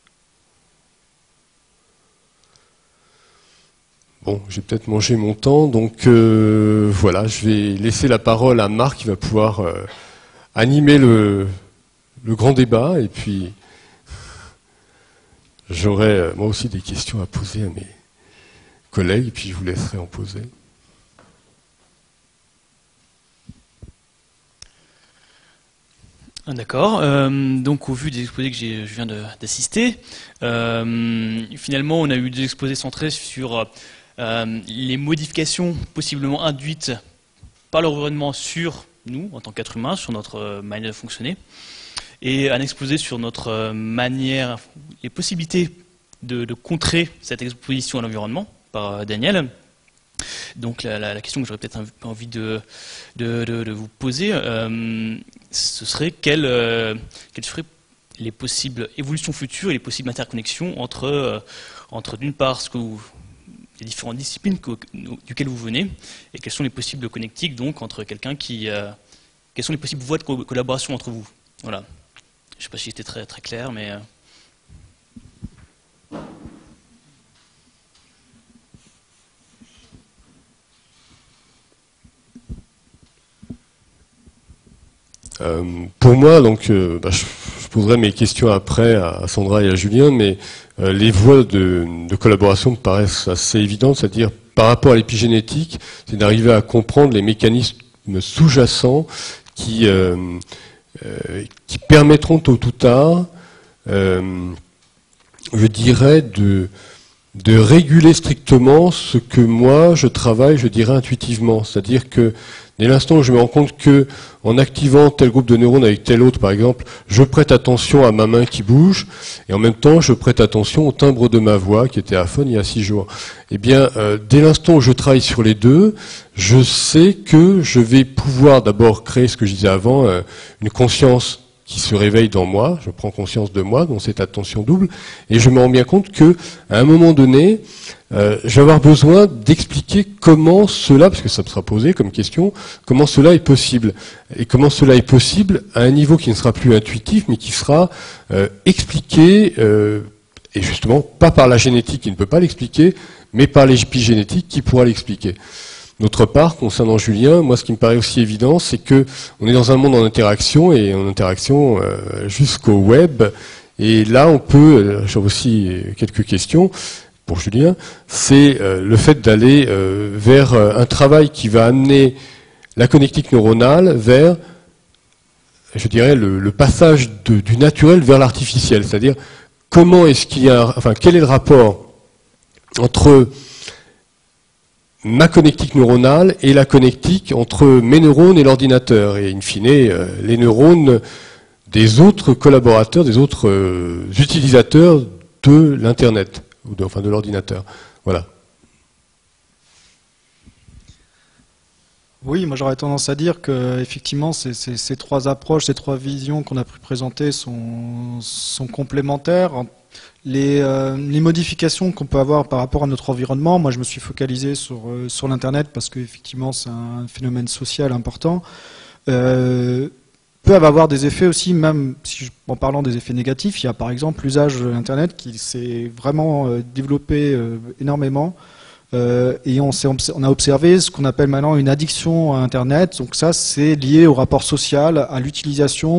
[SPEAKER 2] Bon, j'ai peut-être mangé mon temps, donc euh, voilà, je vais laisser la parole à Marc qui va pouvoir euh, animer le, le grand débat, et puis j'aurai euh, moi aussi des questions à poser à mes collègues, et puis je vous laisserai en poser.
[SPEAKER 1] D'accord. Euh, donc, au vu des exposés que je viens d'assister, euh, finalement, on a eu des exposés centrés sur euh, les modifications possiblement induites par l'environnement sur nous, en tant qu'êtres humains, sur notre manière de fonctionner, et un exposé sur notre manière, les possibilités de, de contrer cette exposition à l'environnement par Daniel. Donc la, la, la question que j'aurais peut-être envie de, de, de, de vous poser, euh, ce serait quelles, euh, quelles seraient les possibles évolutions futures et les possibles interconnexions entre, euh, entre d'une part ce que vous, les différentes disciplines que, duquel vous venez, et quelles sont les possibles connectiques donc entre quelqu'un qui... Euh, quelles sont les possibles voies de co collaboration entre vous. Voilà. Je ne sais pas si j'étais très, très clair, mais... Euh,
[SPEAKER 2] Euh, pour moi, donc, euh, bah, je, je poserai mes questions après à Sandra et à Julien, mais euh, les voies de, de collaboration me paraissent assez évidentes, c'est-à-dire par rapport à l'épigénétique, c'est d'arriver à comprendre les mécanismes sous-jacents qui, euh, euh, qui permettront tôt ou tard, euh, je dirais, de, de réguler strictement ce que moi je travaille, je dirais intuitivement, c'est-à-dire que dès l'instant où je me rends compte que, en activant tel groupe de neurones avec tel autre, par exemple, je prête attention à ma main qui bouge, et en même temps, je prête attention au timbre de ma voix, qui était aphone il y a six jours. Eh bien, euh, dès l'instant où je travaille sur les deux, je sais que je vais pouvoir d'abord créer, ce que je disais avant, euh, une conscience qui se réveille dans moi, je prends conscience de moi, dans cette attention double, et je me rends bien compte que, à un moment donné, euh, je vais avoir besoin d'expliquer comment cela, parce que ça me sera posé comme question, comment cela est possible. Et comment cela est possible à un niveau qui ne sera plus intuitif, mais qui sera euh, expliqué, euh, et justement, pas par la génétique qui ne peut pas l'expliquer, mais par l'épigénétique qui pourra l'expliquer. D'autre part, concernant Julien, moi ce qui me paraît aussi évident, c'est que on est dans un monde en interaction, et en interaction euh, jusqu'au web, et là on peut, j'ai aussi quelques questions pour Julien, c'est euh, le fait d'aller euh, vers un travail qui va amener la connectique neuronale vers, je dirais, le, le passage de, du naturel vers l'artificiel, c'est-à-dire comment est-ce qu'il y a, enfin quel est le rapport entre ma connectique neuronale et la connectique entre mes neurones et l'ordinateur, et in fine, euh, les neurones des autres collaborateurs, des autres euh, utilisateurs de l'Internet, ou de, enfin de l'ordinateur. Voilà.
[SPEAKER 4] Oui, moi j'aurais tendance à dire que effectivement ces, ces, ces trois approches, ces trois visions qu'on a pu présenter sont, sont complémentaires. Les, euh, les modifications qu'on peut avoir par rapport à notre environnement, moi je me suis focalisé sur, euh, sur l'Internet parce qu'effectivement c'est un phénomène social important, euh, peuvent avoir des effets aussi, même si je, en parlant des effets négatifs, il y a par exemple l'usage de l'Internet qui s'est vraiment euh, développé euh, énormément. Euh, et on, on a observé ce qu'on appelle maintenant une addiction à Internet. Donc ça, c'est lié au rapport social, à l'utilisation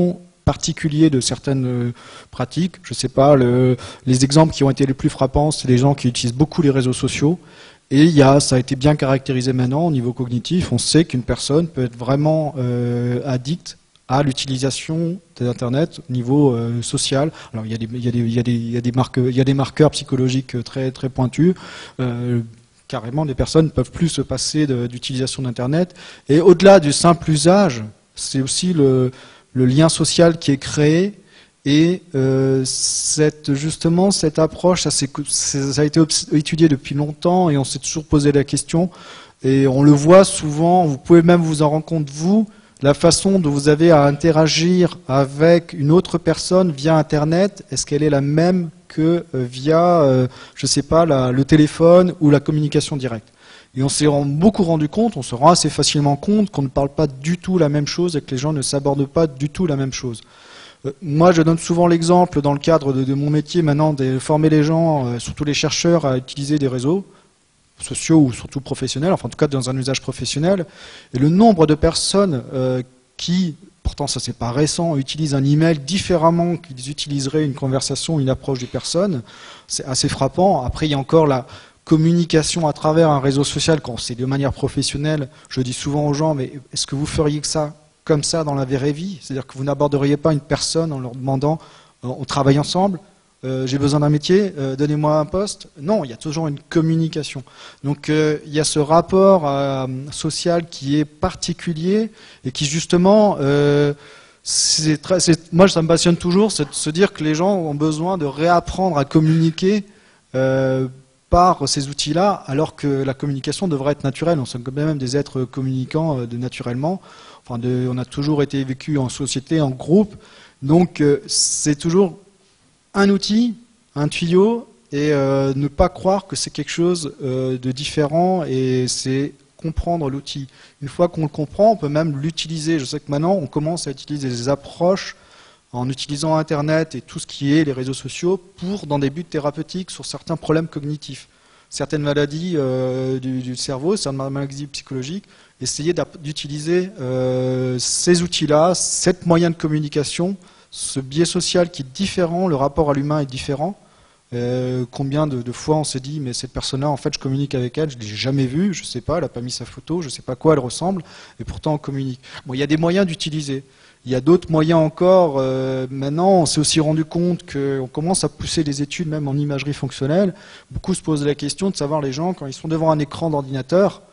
[SPEAKER 4] particulier de certaines euh, pratiques. Je ne sais pas, le, les exemples qui ont été les plus frappants, c'est les gens qui utilisent beaucoup les réseaux sociaux. Et il y a, ça a été bien caractérisé maintenant au niveau cognitif. On sait qu'une personne peut être vraiment euh, addicte à l'utilisation d'Internet au niveau euh, social. Alors il y a des, il y a des, il y a des, il y a des marqueurs, il y a des marqueurs psychologiques très très pointus. Euh, carrément, des personnes ne peuvent plus se passer d'utilisation d'Internet. Et au-delà du simple usage, c'est aussi le, le lien social qui est créé. Et euh, cette, justement, cette approche, ça, ça a été étudié depuis longtemps et on s'est toujours posé la question. Et on le voit souvent, vous pouvez même vous en rendre compte, vous, la façon dont vous avez à interagir avec une autre personne via Internet, est-ce qu'elle est la même que euh, via, euh, je sais pas, la, le téléphone ou la communication directe? Et on s'est beaucoup rendu compte, on se rend assez facilement compte qu'on ne parle pas du tout la même chose et que les gens ne s'abordent pas du tout la même chose. Moi, je donne souvent l'exemple dans le cadre de, de mon métier maintenant de former les gens, euh, surtout les chercheurs, à utiliser des réseaux sociaux ou surtout professionnels, enfin en tout cas dans un usage professionnel. Et le nombre de personnes euh, qui, pourtant ça c'est pas récent, utilisent un email différemment qu'ils utiliseraient une conversation, une approche de personne, c'est assez frappant. Après, il y a encore la communication à travers un réseau social quand c'est de manière professionnelle. Je dis souvent aux gens, mais est-ce que vous feriez que ça comme ça dans la vraie vie? C'est-à-dire que vous n'aborderiez pas une personne en leur demandant euh, on travaille ensemble, euh, j'ai besoin d'un métier, euh, donnez-moi un poste. Non, il y a toujours une communication. Donc euh, il y a ce rapport euh, social qui est particulier et qui justement, euh, c'est très, c'est, moi ça me passionne toujours, c'est de se dire que les gens ont besoin de réapprendre à communiquer euh, par ces outils-là, alors que la communication devrait être naturelle. On sommes quand même des êtres communicants euh, de naturellement. Enfin, de, on a toujours été vécu en société, en groupe. Donc, euh, c'est toujours un outil, un tuyau, et euh, ne pas croire que c'est quelque chose euh, de différent, et c'est comprendre l'outil. Une fois qu'on le comprend, on peut même l'utiliser. Je sais que maintenant, on commence à utiliser des approches en utilisant Internet et tout ce qui est les réseaux sociaux pour, dans des buts thérapeutiques, sur certains problèmes cognitifs. Certaines maladies euh, du, du cerveau, certaines maladies psychologiques, essayer d'utiliser euh, ces outils-là, cette moyen de communication, ce biais social qui est différent, le rapport à l'humain est différent. Euh, combien de, de fois on s'est dit, mais cette personne-là, en fait, je communique avec elle, je ne l'ai jamais vue, je ne sais pas, elle n'a pas mis sa photo, je ne sais pas à quoi elle ressemble, et pourtant on communique. Bon, il y a des moyens d'utiliser. Il y a d'autres moyens encore. Euh, maintenant, on s'est aussi rendu compte qu'on commence à pousser des études, même en imagerie fonctionnelle. Beaucoup se posent la question de savoir les gens, quand ils sont devant un écran d'ordinateur,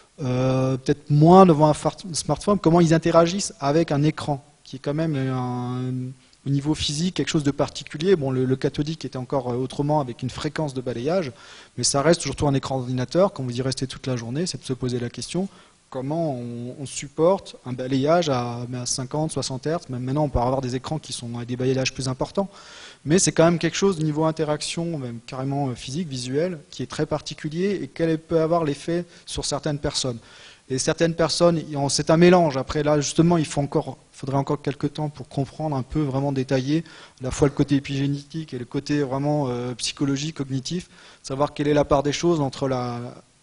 [SPEAKER 4] euh, peut-être moins devant un smartphone, comment ils interagissent avec un écran, qui est quand même un, au niveau physique quelque chose de particulier. Bon, le, le cathodique était encore autrement avec une fréquence de balayage, mais ça reste surtout un écran d'ordinateur. Quand vous y restez toute la journée, c'est de se poser la question comment on, on supporte un balayage à, à cinquante, soixante hertz. Même maintenant, on peut avoir des écrans qui sont à des balayages plus importants. Mais c'est quand même quelque chose du niveau interaction, même carrément physique, visuel, qui est très particulier et quel peut avoir l'effet sur certaines personnes. Et certaines personnes, c'est un mélange. Après, là, justement, il faut encore, faudrait encore quelques temps pour comprendre un peu, vraiment détailler, à la fois le côté épigénétique et le côté vraiment euh, psychologique, cognitif, savoir quelle est la part des choses entre la...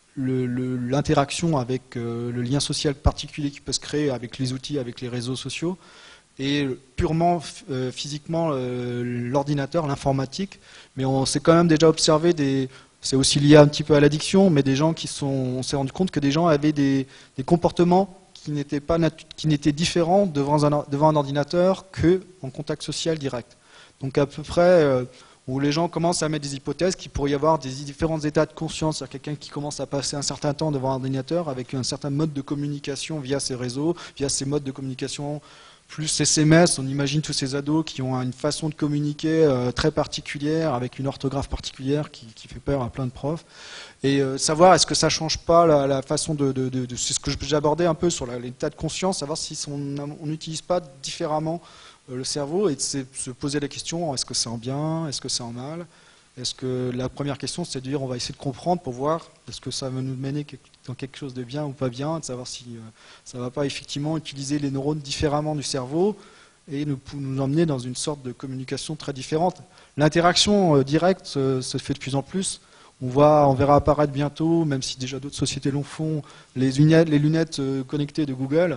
[SPEAKER 4] l'interaction avec euh, le lien social particulier qui peut se créer avec les outils, avec les réseaux sociaux, et purement euh, physiquement euh, l'ordinateur, l'informatique. Mais on s'est quand même déjà observé, des, c'est aussi lié un petit peu à l'addiction, mais des gens qui sont, on s'est rendu compte que des gens avaient des, des comportements qui n'étaient pas qui n'étaient différents devant un, devant un ordinateur qu'en contact social direct. Donc à peu près... Euh, où les gens commencent à mettre des hypothèses qu'il pourrait y avoir des différents états de conscience, c'est-à-dire quelqu'un qui commence à passer un certain temps devant un ordinateur avec un certain mode de communication via ses réseaux, via ses modes de communication, plus S M S, on imagine tous ces ados qui ont une façon de communiquer euh, très particulière, avec une orthographe particulière qui, qui fait peur à plein de profs. Et euh, savoir, est-ce que ça ne change pas la, la façon de... de, de, de c'est ce que j'ai abordé un peu sur l'état de conscience, savoir si on n'utilise pas différemment le cerveau et de se poser la question, est-ce que c'est en bien, est-ce que c'est en mal? Est-ce que la première question, c'est de dire, on va essayer de comprendre pour voir, est-ce que ça va nous mener dans quelque chose de bien ou pas bien, de savoir si euh, ça ne va pas effectivement utiliser les neurones différemment du cerveau et nous, nous emmener dans une sorte de communication très différente. L'interaction euh, directe se, se fait de plus en plus. On, voit, on verra apparaître bientôt, même si déjà d'autres sociétés l'ont font, les lunettes, les lunettes euh, connectées de Google,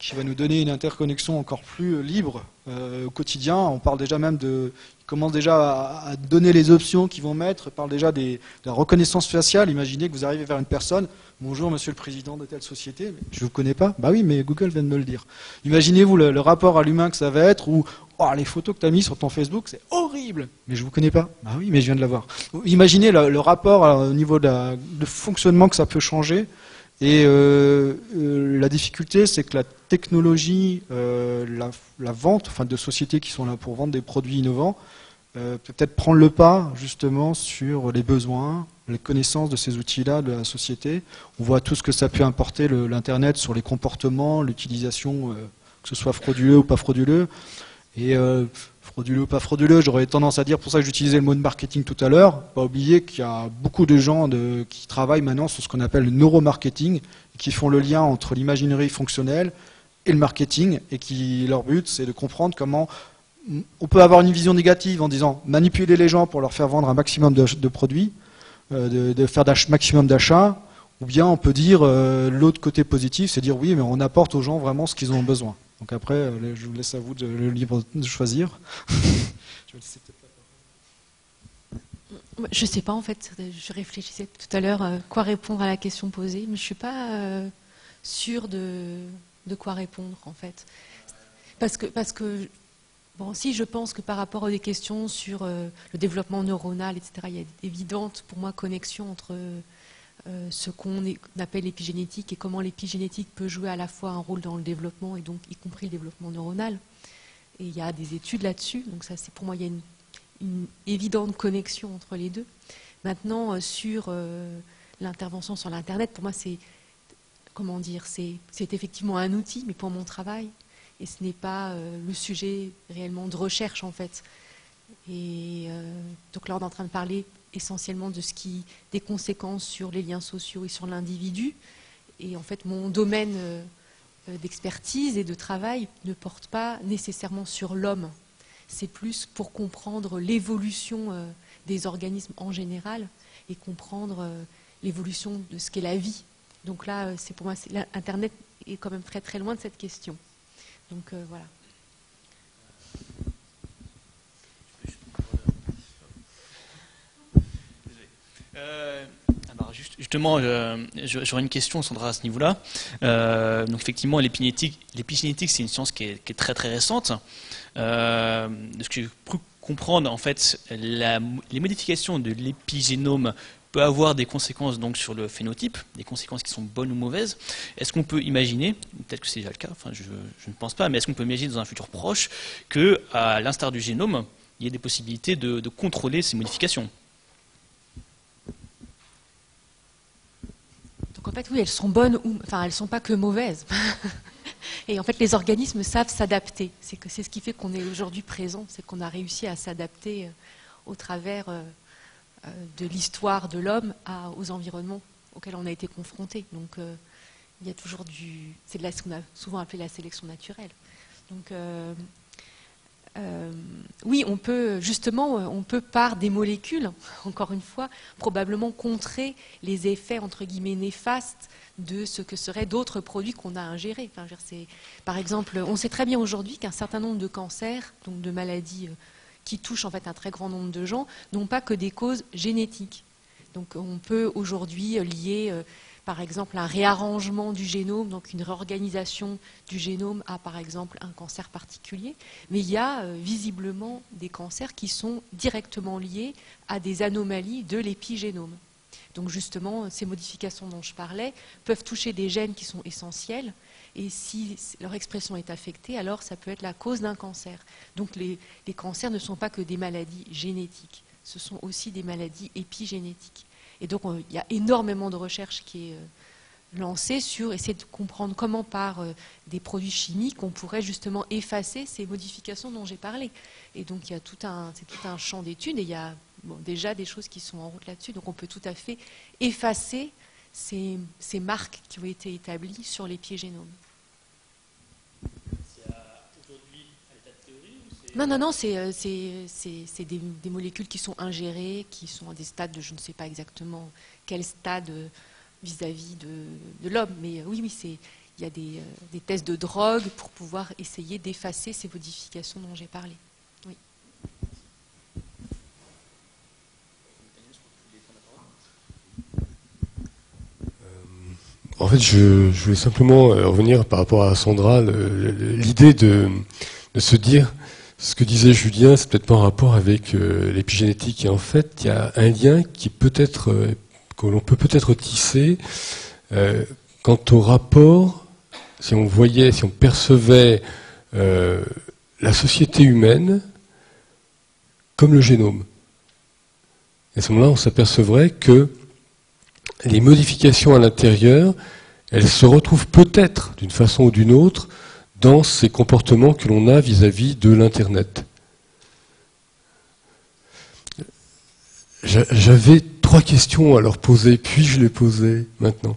[SPEAKER 4] qui va nous donner une interconnexion encore plus libre euh, au quotidien. On parle déjà même de... Ils commencent déjà à, à donner les options qu'ils vont mettre. Ils parlent déjà des, de la reconnaissance faciale. Imaginez que vous arrivez vers une personne. Bonjour, monsieur le président de telle société. Je ne vous connais pas. Bah oui, mais Google vient de me le dire. Imaginez-vous le, le rapport à l'humain que ça va être, ou oh, les photos que tu as mises sur ton Facebook, c'est horrible. Mais je ne vous connais pas. Bah oui, mais je viens de l'avoir. Imaginez le, le rapport alors, au niveau de, la, de fonctionnement que ça peut changer. Et euh, euh, la difficulté, c'est que la technologie, euh, la, la vente, enfin de sociétés qui sont là pour vendre des produits innovants, euh, peut peut-être prendre le pas justement sur les besoins, les connaissances de ces outils-là de la société. On voit tout ce que ça peut importer l'Internet sur les comportements, l'utilisation, euh, que ce soit frauduleux ou pas frauduleux. Et euh, frauduleux ou pas frauduleux, j'aurais tendance à dire, pour ça que j'utilisais le mot de marketing tout à l'heure, pas oublier qu'il y a beaucoup de gens de, qui travaillent maintenant sur ce qu'on appelle le neuromarketing, qui font le lien entre l'imaginerie fonctionnelle et le marketing, et qui leur but c'est de comprendre comment on peut avoir une vision négative en disant manipuler les gens pour leur faire vendre un maximum de, de produits, euh, de, de faire un maximum d'achats, ou bien on peut dire euh, l'autre côté positif, c'est dire oui, mais on apporte aux gens vraiment ce qu'ils ont besoin. Donc après, je vous laisse à vous de, le libre de choisir.
[SPEAKER 3] Je ne sais pas en fait, je réfléchissais tout à l'heure euh, quoi répondre à la question posée, mais je ne suis pas euh, sûre de, de quoi répondre en fait. Parce que, parce que bon, si je pense que par rapport à des questions sur euh, le développement neuronal, et cetera, il y a une évidente pour moi connexion entre euh, ce qu'on appelle l'épigénétique et comment l'épigénétique peut jouer à la fois un rôle dans le développement et donc y compris le développement neuronal. Et il y a des études là-dessus, donc ça c'est pour moi il y a une, une évidente connexion entre les deux. Maintenant euh, sur euh, l'intervention sur l'internet, pour moi c'est comment dire, c'est effectivement un outil, mais pour mon travail, et ce n'est pas euh, le sujet réellement de recherche en fait. Et euh, donc là on est en train de parler essentiellement de ce qui, des conséquences sur les liens sociaux et sur l'individu. Et en fait, mon domaine euh, d'expertise et de travail ne porte pas nécessairement sur l'homme. C'est plus pour comprendre l'évolution euh, des organismes en général et comprendre euh, l'évolution de ce qu'est la vie. Donc là, euh, c'est pour moi, Internet est quand même très très loin de cette question. Donc euh, voilà.
[SPEAKER 1] Euh, alors juste, justement, euh, j'aurais une question, Sandra, à ce niveau-là. Euh, donc effectivement, l'épigénétique, l'épigénétique, c'est une science qui est, qui est très très récente. Euh, de ce que j'ai pu comprendre, en fait, la, les modifications de l'épigénome peuvent avoir des conséquences donc sur le phénotype, des conséquences qui sont bonnes ou mauvaises. Est-ce qu'on peut imaginer, peut-être que c'est déjà le cas, enfin je, je ne pense pas, mais est-ce qu'on peut imaginer dans un futur proche que, à l'instar du génome, il y ait des possibilités de, de contrôler ces modifications?
[SPEAKER 3] Donc en fait, oui, elles sont bonnes, ou, enfin, elles ne sont pas que mauvaises. Et en fait, les organismes savent s'adapter. C'est que c'est ce qui fait qu'on est aujourd'hui présent, c'est qu'on a réussi à s'adapter euh, au travers euh, euh, de l'histoire de l'homme aux environnements auxquels on a été confronté. Donc, euh, il y a toujours du, c'est de la, ce qu'on a souvent appelé la sélection naturelle. Donc, euh, Euh, oui, on peut justement, on peut par des molécules, encore une fois, probablement contrer les effets entre guillemets néfastes de ce que seraient d'autres produits qu'on a ingérés. Enfin, je veux dire, c'est, par exemple, on sait très bien aujourd'hui qu'un certain nombre de cancers, donc de maladies euh, qui touchent en fait un très grand nombre de gens, n'ont pas que des causes génétiques. Donc, on peut aujourd'hui lier euh, par exemple un réarrangement du génome, donc une réorganisation du génome à par exemple un cancer particulier, mais il y a euh, visiblement des cancers qui sont directement liés à des anomalies de l'épigénome. Donc justement, ces modifications dont je parlais peuvent toucher des gènes qui sont essentiels, et si leur expression est affectée, alors ça peut être la cause d'un cancer. Donc les, les cancers ne sont pas que des maladies génétiques, ce sont aussi des maladies épigénétiques. Et donc, on, il y a énormément de recherches qui est euh, lancée sur essayer de comprendre comment, par euh, des produits chimiques, on pourrait justement effacer ces modifications dont j'ai parlé. Et donc, il y a tout un, c'est tout un champ d'études et il y a bon, déjà des choses qui sont en route là-dessus. Donc, on peut tout à fait effacer ces, ces marques qui ont été établies sur l'épigénome. Non, non, non, c'est des, des molécules qui sont ingérées, qui sont à des stades de je ne sais pas exactement quel stade vis-à-vis de, de l'homme. Mais oui, oui, il il y a des, euh, des tests de drogue pour pouvoir essayer d'effacer ces modifications dont j'ai parlé. Oui.
[SPEAKER 2] En fait, je, je voulais simplement revenir par rapport à Sandra, l'idée de, de se dire, ce que disait Julien, c'est peut-être pas en rapport avec euh, l'épigénétique. Et en fait, il y a un lien qui peut être, euh, que l'on peut peut-être tisser euh, quant au rapport, si on voyait, si on percevait euh, la société humaine comme le génome. Et à ce moment-là, on s'apercevrait que les modifications à l'intérieur, elles se retrouvent peut-être, d'une façon ou d'une autre, dans ces comportements que l'on a vis-à-vis de l'Internet. J'avais trois questions à leur poser, puis-je les poser maintenant?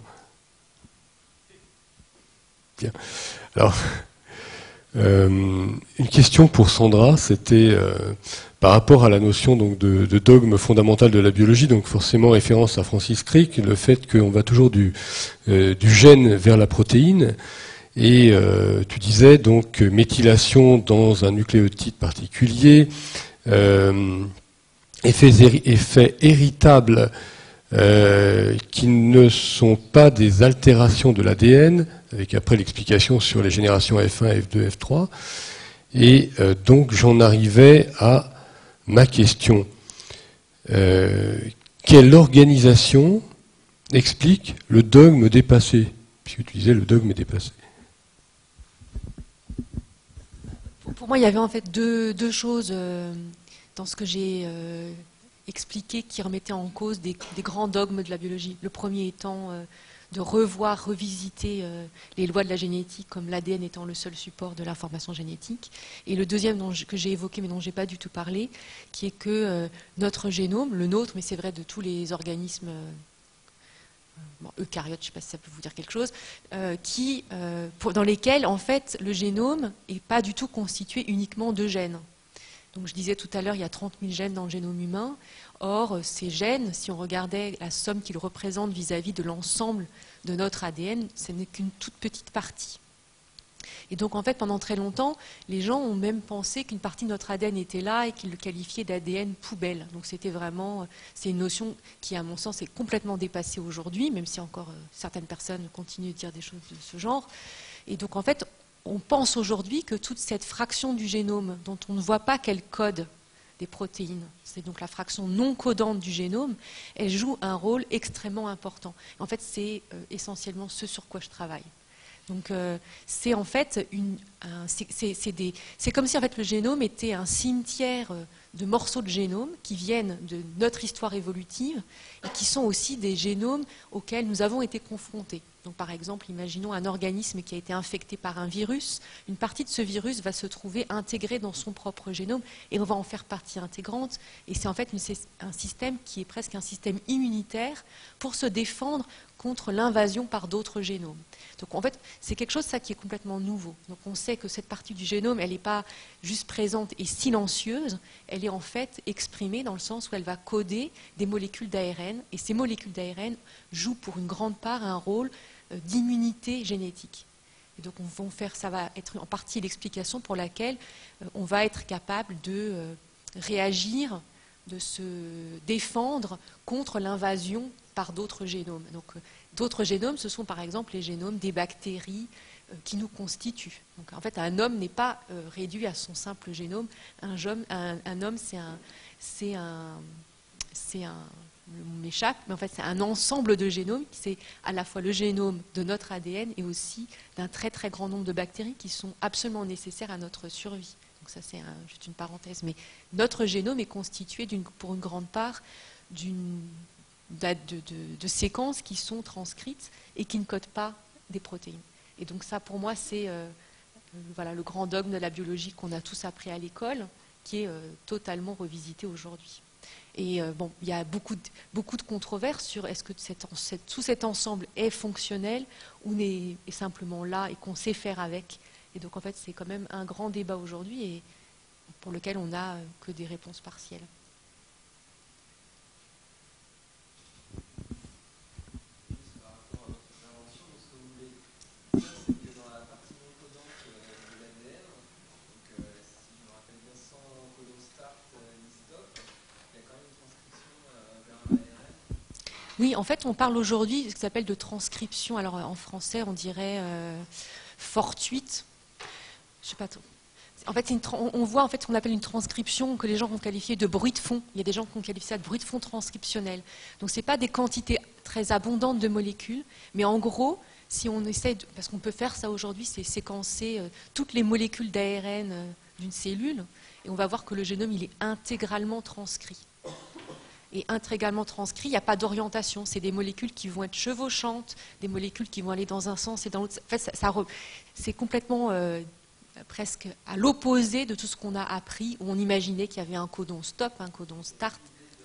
[SPEAKER 2] Bien. Alors, euh, une question pour Sandra, c'était euh, par rapport à la notion donc, de, de dogme fondamental de la biologie, donc forcément référence à Francis Crick, le fait qu'on va toujours du, euh, du gène vers la protéine. Et euh, tu disais donc méthylation dans un nucléotide particulier, euh, effets, effets héritables euh, qui ne sont pas des altérations de l'A D N, avec après l'explication sur les générations F un, F deux, F trois. Et euh, donc j'en arrivais à ma question. Euh, quelle organisation explique le dogme dépassé? Puisque tu disais le dogme est dépassé.
[SPEAKER 3] Pour moi, il y avait en fait deux, deux choses euh, dans ce que j'ai euh, expliqué qui remettaient en cause des, des grands dogmes de la biologie. Le premier étant euh, de revoir, revisiter euh, les lois de la génétique comme l'A D N étant le seul support de l'information génétique. Et le deuxième dont je, que j'ai évoqué mais dont je n'ai pas du tout parlé, qui est que euh, notre génome, le nôtre, mais c'est vrai de tous les organismes euh, Bon, eucaryotes, je ne sais pas si ça peut vous dire quelque chose, euh, qui, euh, pour, dans lesquels en fait le génome n'est pas du tout constitué uniquement de gènes. Donc je disais tout à l'heure, il y a trente mille gènes dans le génome humain. Or, ces gènes, si on regardait la somme qu'ils représentent vis-à-vis de l'ensemble de notre A D N, ce n'est qu'une toute petite partie. Et donc en fait, pendant très longtemps, les gens ont même pensé qu'une partie de notre A D N était là et qu'ils le qualifiaient d'A D N poubelle. Donc c'était vraiment, c'est une notion qui, à mon sens, est complètement dépassée aujourd'hui, même si encore euh, certaines personnes continuent de dire des choses de ce genre. Et donc en fait, on pense aujourd'hui que toute cette fraction du génome, dont on ne voit pas qu'elle code des protéines, c'est donc la fraction non codante du génome, elle joue un rôle extrêmement important. En fait, c'est euh, essentiellement ce sur quoi je travaille. Donc euh, c'est en fait une, c'est comme si en fait le génome était un cimetière de morceaux de génome qui viennent de notre histoire évolutive et qui sont aussi des génomes auxquels nous avons été confrontés. Donc par exemple, imaginons un organisme qui a été infecté par un virus, une partie de ce virus va se trouver intégrée dans son propre génome et on va en faire partie intégrante. Et c'est en fait une, un système qui est presque un système immunitaire pour se défendre contre l'invasion par d'autres génomes. Donc en fait, c'est quelque chose ça qui est complètement nouveau. Donc on sait que cette partie du génome, elle n'est pas juste présente et silencieuse, elle est en fait exprimée dans le sens où elle va coder des molécules d'A R N, et ces molécules d'A R N jouent pour une grande part un rôle euh, d'immunité génétique. Et donc on va faire, ça va être en partie l'explication pour laquelle euh, on va être capable de euh, réagir, de se défendre contre l'invasion par d'autres génomes. Donc, euh, d'autres génomes, ce sont par exemple les génomes des bactéries euh, qui nous constituent. Donc, en fait, un homme n'est pas euh, réduit à son simple génome. Un, jeune, un, un homme, c'est un, c'est un, c'est un, m'échappe, mais en fait, c'est un ensemble de génomes. C'est à la fois le génome de notre A D N et aussi d'un très très grand nombre de bactéries qui sont absolument nécessaires à notre survie. Donc ça, c'est un, juste une parenthèse. Mais notre génome est constitué pour une grande part d'une De, de, de séquences qui sont transcrites et qui ne codent pas des protéines. Et donc ça, pour moi, c'est euh, voilà, le grand dogme de la biologie qu'on a tous appris à l'école, qui est euh, totalement revisité aujourd'hui. Et euh, bon, il y a beaucoup de, beaucoup de controverses sur est-ce que cette, cette, tout cet ensemble est fonctionnel ou est, est simplement là et qu'on sait faire avec. Et donc en fait, c'est quand même un grand débat aujourd'hui et pour lequel on n'a que des réponses partielles. Oui, en fait, on parle aujourd'hui de ce qui s'appelle de transcription. Alors, en français, on dirait euh, fortuite. Je sais pas trop. En fait, une on voit en fait ce qu'on appelle une transcription que les gens vont qualifier de bruit de fond. Il y a des gens qui ont qualifié ça de bruit de fond transcriptionnel. Donc, ce n'est pas des quantités très abondantes de molécules, mais en gros, si on essaie, de, parce qu'on peut faire ça aujourd'hui, c'est séquencer euh, toutes les molécules d'A R N euh, d'une cellule, et on va voir que le génome, il est intégralement transcrit. Et intégralement transcrit, il n'y a pas d'orientation. C'est des molécules qui vont être chevauchantes, des molécules qui vont aller dans un sens et dans l'autre. En fait, ça, ça, c'est complètement euh, presque à l'opposé de tout ce qu'on a appris, où on imaginait qu'il y avait un codon stop, un codon start.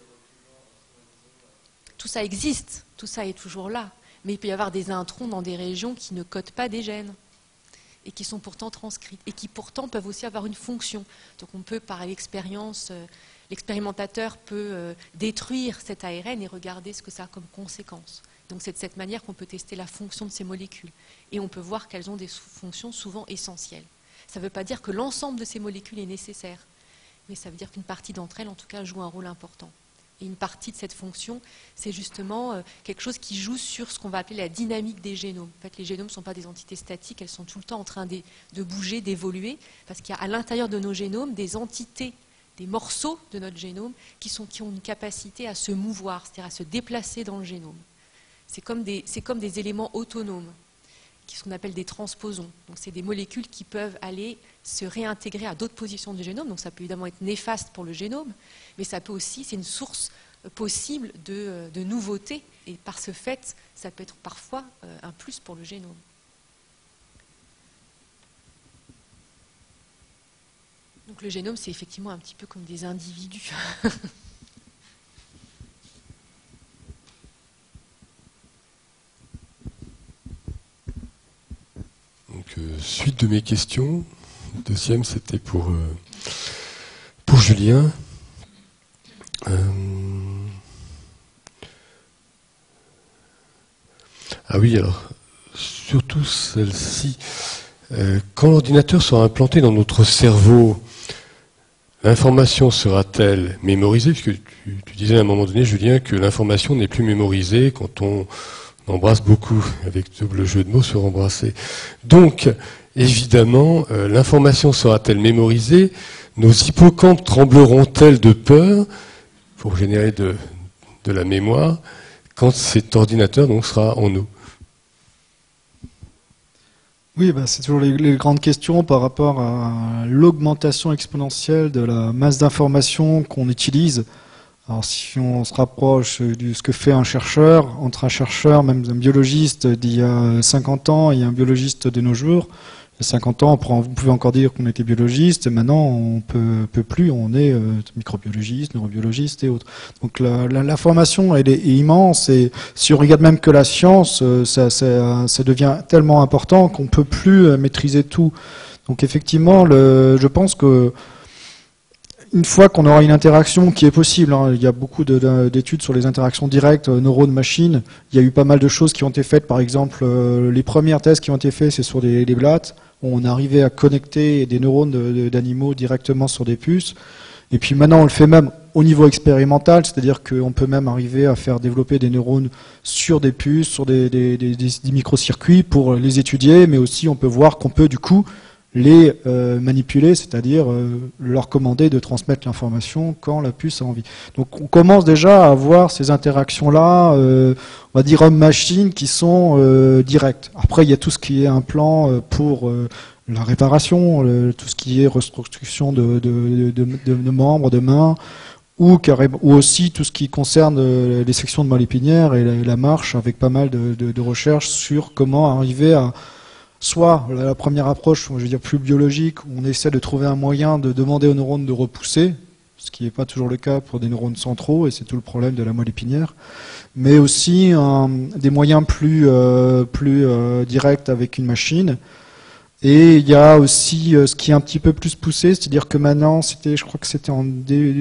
[SPEAKER 3] Tout ça existe, tout ça est toujours là. Mais il peut y avoir des introns dans des régions qui ne codent pas des gènes et qui sont pourtant transcrites et qui pourtant peuvent aussi avoir une fonction. Donc on peut, par l'expérience, euh, l'expérimentateur peut euh, détruire cet A R N et regarder ce que ça a comme conséquence. Donc c'est de cette manière qu'on peut tester la fonction de ces molécules. Et on peut voir qu'elles ont des fonctions souvent essentielles. Ça ne veut pas dire que l'ensemble de ces molécules est nécessaire, mais ça veut dire qu'une partie d'entre elles, en tout cas, joue un rôle important. Et une partie de cette fonction, c'est justement euh, quelque chose qui joue sur ce qu'on va appeler la dynamique des génomes. En fait, les génomes ne sont pas des entités statiques, elles sont tout le temps en train de, de bouger, d'évoluer, parce qu'il y a à l'intérieur de nos génomes des entités, des morceaux de notre génome qui, sont, qui ont une capacité à se mouvoir, c'est-à-dire à se déplacer dans le génome. C'est comme des, c'est comme des éléments autonomes, qui ce qu'on appelle des transposons. Donc c'est des molécules qui peuvent aller se réintégrer à d'autres positions du génome. Donc ça peut évidemment être néfaste pour le génome, mais ça peut aussi, c'est une source possible de, de nouveautés. Et par ce fait, ça peut être parfois un plus pour le génome. Donc le génome, c'est effectivement un petit peu comme des individus.
[SPEAKER 2] Donc, euh, suite de mes questions. Deuxième, c'était pour, euh, pour Julien. Euh... Ah oui, alors, surtout celle-ci. Euh, quand l'ordinateur sera implanté dans notre cerveau, l'information sera-t-elle mémorisée? Puisque tu, tu disais à un moment donné, Julien, que l'information n'est plus mémorisée quand on embrasse beaucoup, avec double jeu de mots sur embrasser. Donc, évidemment, euh, l'information sera-t-elle mémorisée? Nos hippocampes trembleront-elles de peur pour générer de, de la mémoire quand cet ordinateur donc, sera en nous?
[SPEAKER 4] Oui, bah, c'est toujours les, les grandes questions par rapport à l'augmentation exponentielle de la masse d'informations qu'on utilise. Alors si on se rapproche de ce que fait un chercheur, entre un chercheur, même un biologiste d'il y a cinquante ans et un biologiste de nos jours, il y a cinquante ans, on pouvait encore dire qu'on était biologiste, et maintenant on peut, peut plus, on est euh, microbiologiste, neurobiologiste et autres. Donc l'information elle est, est immense, et si on regarde même que la science, ça, ça, ça devient tellement important qu'on peut plus maîtriser tout. Donc effectivement, le, je pense que une fois qu'on aura une interaction qui est possible, hein, il y a beaucoup d'études sur les interactions directes euh, neurones-machines, il y a eu pas mal de choses qui ont été faites, par exemple, euh, les premières tests qui ont été faits, c'est sur des, des blattes, où on arrivait à connecter des neurones d'animaux directement sur des puces, et puis maintenant on le fait même au niveau expérimental, c'est-à-dire qu'on peut même arriver à faire développer des neurones sur des puces, sur des, des, des, des microcircuits pour les étudier, mais aussi on peut voir qu'on peut du coup les euh, manipuler, c'est-à-dire euh, leur commander de transmettre l'information quand la puce a envie. Donc on commence déjà à avoir ces interactions-là, euh, on va dire homme-machine, qui sont euh, directes. Après, il y a tout ce qui est un plan euh, pour euh, la réparation, le, tout ce qui est reconstruction de, de, de, de, de membres, de mains, ou, ou aussi tout ce qui concerne euh, les sections de moelle épinière et la, la marche, avec pas mal de, de, de recherches sur comment arriver à soit la première approche, je veux dire plus biologique, où on essaie de trouver un moyen de demander aux neurones de repousser, ce qui n'est pas toujours le cas pour des neurones centraux, et c'est tout le problème de la moelle épinière, mais aussi un, des moyens plus, euh, plus euh, directs avec une machine. Et il y a aussi euh, ce qui est un petit peu plus poussé, c'est-à-dire que maintenant, c'était, je crois que c'était en,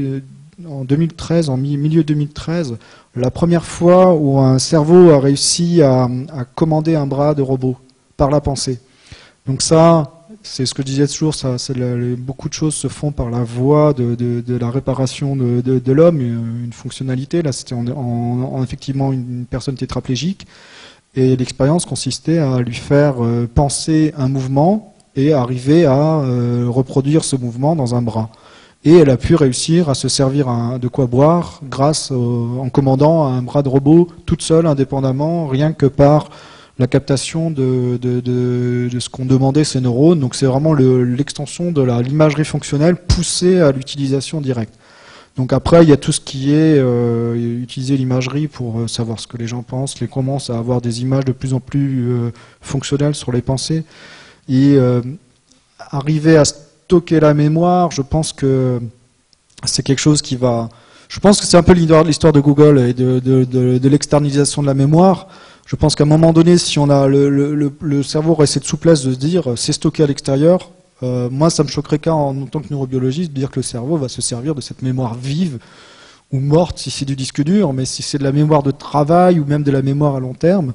[SPEAKER 4] en deux mille treize, en milieu deux mille treize, la première fois où un cerveau a réussi à, à commander un bras de robot par la pensée. Donc ça, c'est ce que je disais toujours, ça, le, beaucoup de choses se font par la voie de, de, de la réparation de, de, de l'homme, une, une fonctionnalité. Là, c'était en, en, en effectivement une personne tétraplégique, et l'expérience consistait à lui faire euh, penser un mouvement et arriver à euh, reproduire ce mouvement dans un bras. Et elle a pu réussir à se servir un, de quoi boire grâce au, en commandant un bras de robot toute seule, indépendamment, rien que par la captation de, de, de, de ce qu'ont demandé ces neurones. Donc c'est vraiment l'extension de l'imagerie fonctionnelle poussée à l'utilisation directe. Donc après, il y a tout ce qui est euh, utiliser l'imagerie pour savoir ce que les gens pensent. Les commencent à avoir des images de plus en plus euh, fonctionnelles sur les pensées. Et euh, arriver à stocker la mémoire, je pense que c'est quelque chose qui va... Je pense que c'est un peu l'histoire de Google et de, de, de, de l'externalisation de la mémoire. Je pense qu'à un moment donné, si on a le, le, le cerveau aurait cette souplesse de se dire c'est stocké à l'extérieur, euh, moi ça me choquerait qu'en en tant que neurobiologiste de dire que le cerveau va se servir de cette mémoire vive ou morte si c'est du disque dur, mais si c'est de la mémoire de travail ou même de la mémoire à long terme,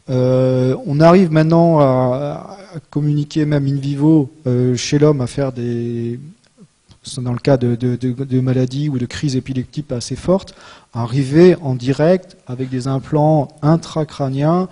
[SPEAKER 4] euh, on arrive maintenant à, à communiquer même in vivo euh, chez l'homme, à faire des... dans le cas de, de, de, de maladies ou de crises épileptiques assez fortes, arriver en direct avec des implants intracrâniens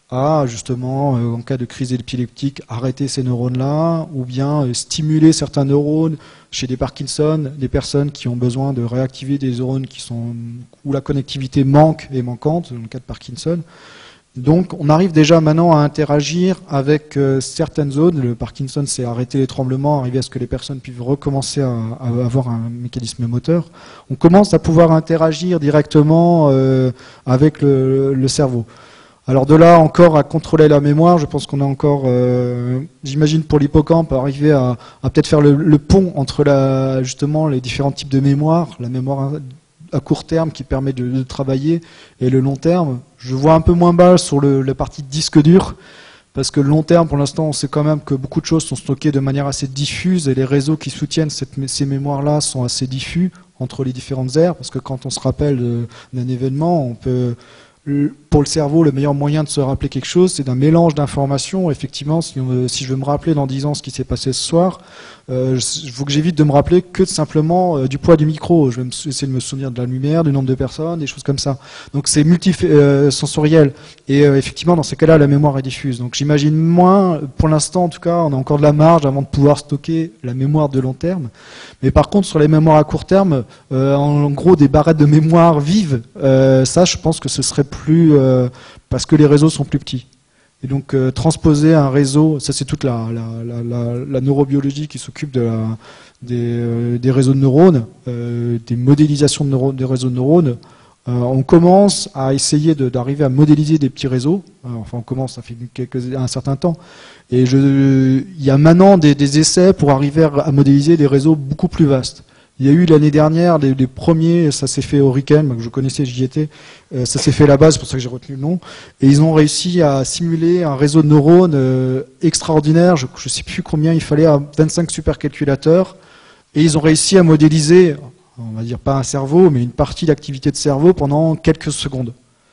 [SPEAKER 4] à justement, euh, en cas de crise épileptique, arrêter ces neurones-là, ou bien euh, stimuler certains neurones chez des Parkinson, des personnes qui ont besoin de réactiver des neurones qui sont, où la connectivité manque et manquante, dans le cas de Parkinson. Donc on arrive déjà maintenant à interagir avec euh, certaines zones. Le Parkinson, c'est arrêter les tremblements, arriver à ce que les personnes puissent recommencer à, à avoir un mécanisme moteur. On commence à pouvoir interagir directement euh, avec le, le cerveau. Alors de là encore à contrôler la mémoire, je pense qu'on a encore, euh, j'imagine pour l'hippocampe, arriver à, à peut-être faire le, le pont entre la, justement les différents types de mémoire, la mémoire à court terme qui permet de, de travailler et le long terme. Je vois un peu moins bas sur le, la partie disque dur, parce que le long terme, pour l'instant, on sait quand même que beaucoup de choses sont stockées de manière assez diffuse et les réseaux qui soutiennent cette, ces mémoires-là sont assez diffus entre les différentes aires, parce que quand on se rappelle d'un événement, on peut... Pour le cerveau, le meilleur moyen de se rappeler quelque chose, c'est d'un mélange d'informations. Effectivement, si, on, si je veux me rappeler dans dix ans ce qui s'est passé ce soir, euh, il faut que j'évite de me rappeler que de simplement euh, du poids du micro. Je vais me, essayer de me souvenir de la lumière, du nombre de personnes, des choses comme ça. Donc c'est multisensoriel. Euh, Et euh, effectivement, dans ces cas-là, la mémoire est diffuse. Donc j'imagine moins, pour l'instant en tout cas, on a encore de la marge avant de pouvoir stocker la mémoire de long terme. Mais par contre, sur les mémoires à court terme, euh, en, en gros, des barrettes de mémoire vives, euh, ça, je pense que ce serait plus... Euh, parce que les réseaux sont plus petits. Et donc euh, transposer un réseau, ça c'est toute la, la, la, la, la neurobiologie qui s'occupe de la, des, euh, des réseaux de neurones, euh, des modélisations de neurones, des réseaux de neurones. Euh, on commence à essayer d'arriver à modéliser des petits réseaux. Euh, enfin, on commence, ça fait quelques, un certain temps. Et je, il y a maintenant des, des essais pour arriver à modéliser des réseaux beaucoup plus vastes. Il y a eu l'année dernière les, les premiers, ça s'est fait au RIKEN, que je connaissais, j'y étais, euh, ça s'est fait là-bas, c'est pour ça que j'ai retenu le nom, et ils ont réussi à simuler un réseau de neurones euh, extraordinaire, je ne sais plus combien il fallait, à vingt-cinq supercalculateurs, et ils ont réussi à modéliser, on va dire pas un cerveau, mais une partie d'activité de cerveau pendant quelques secondes.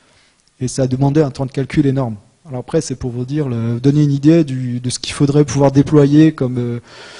[SPEAKER 4] Et ça a demandé un temps de calcul énorme. Alors après, c'est pour vous dire, le, donner une idée du, de ce qu'il faudrait pouvoir déployer comme... Euh,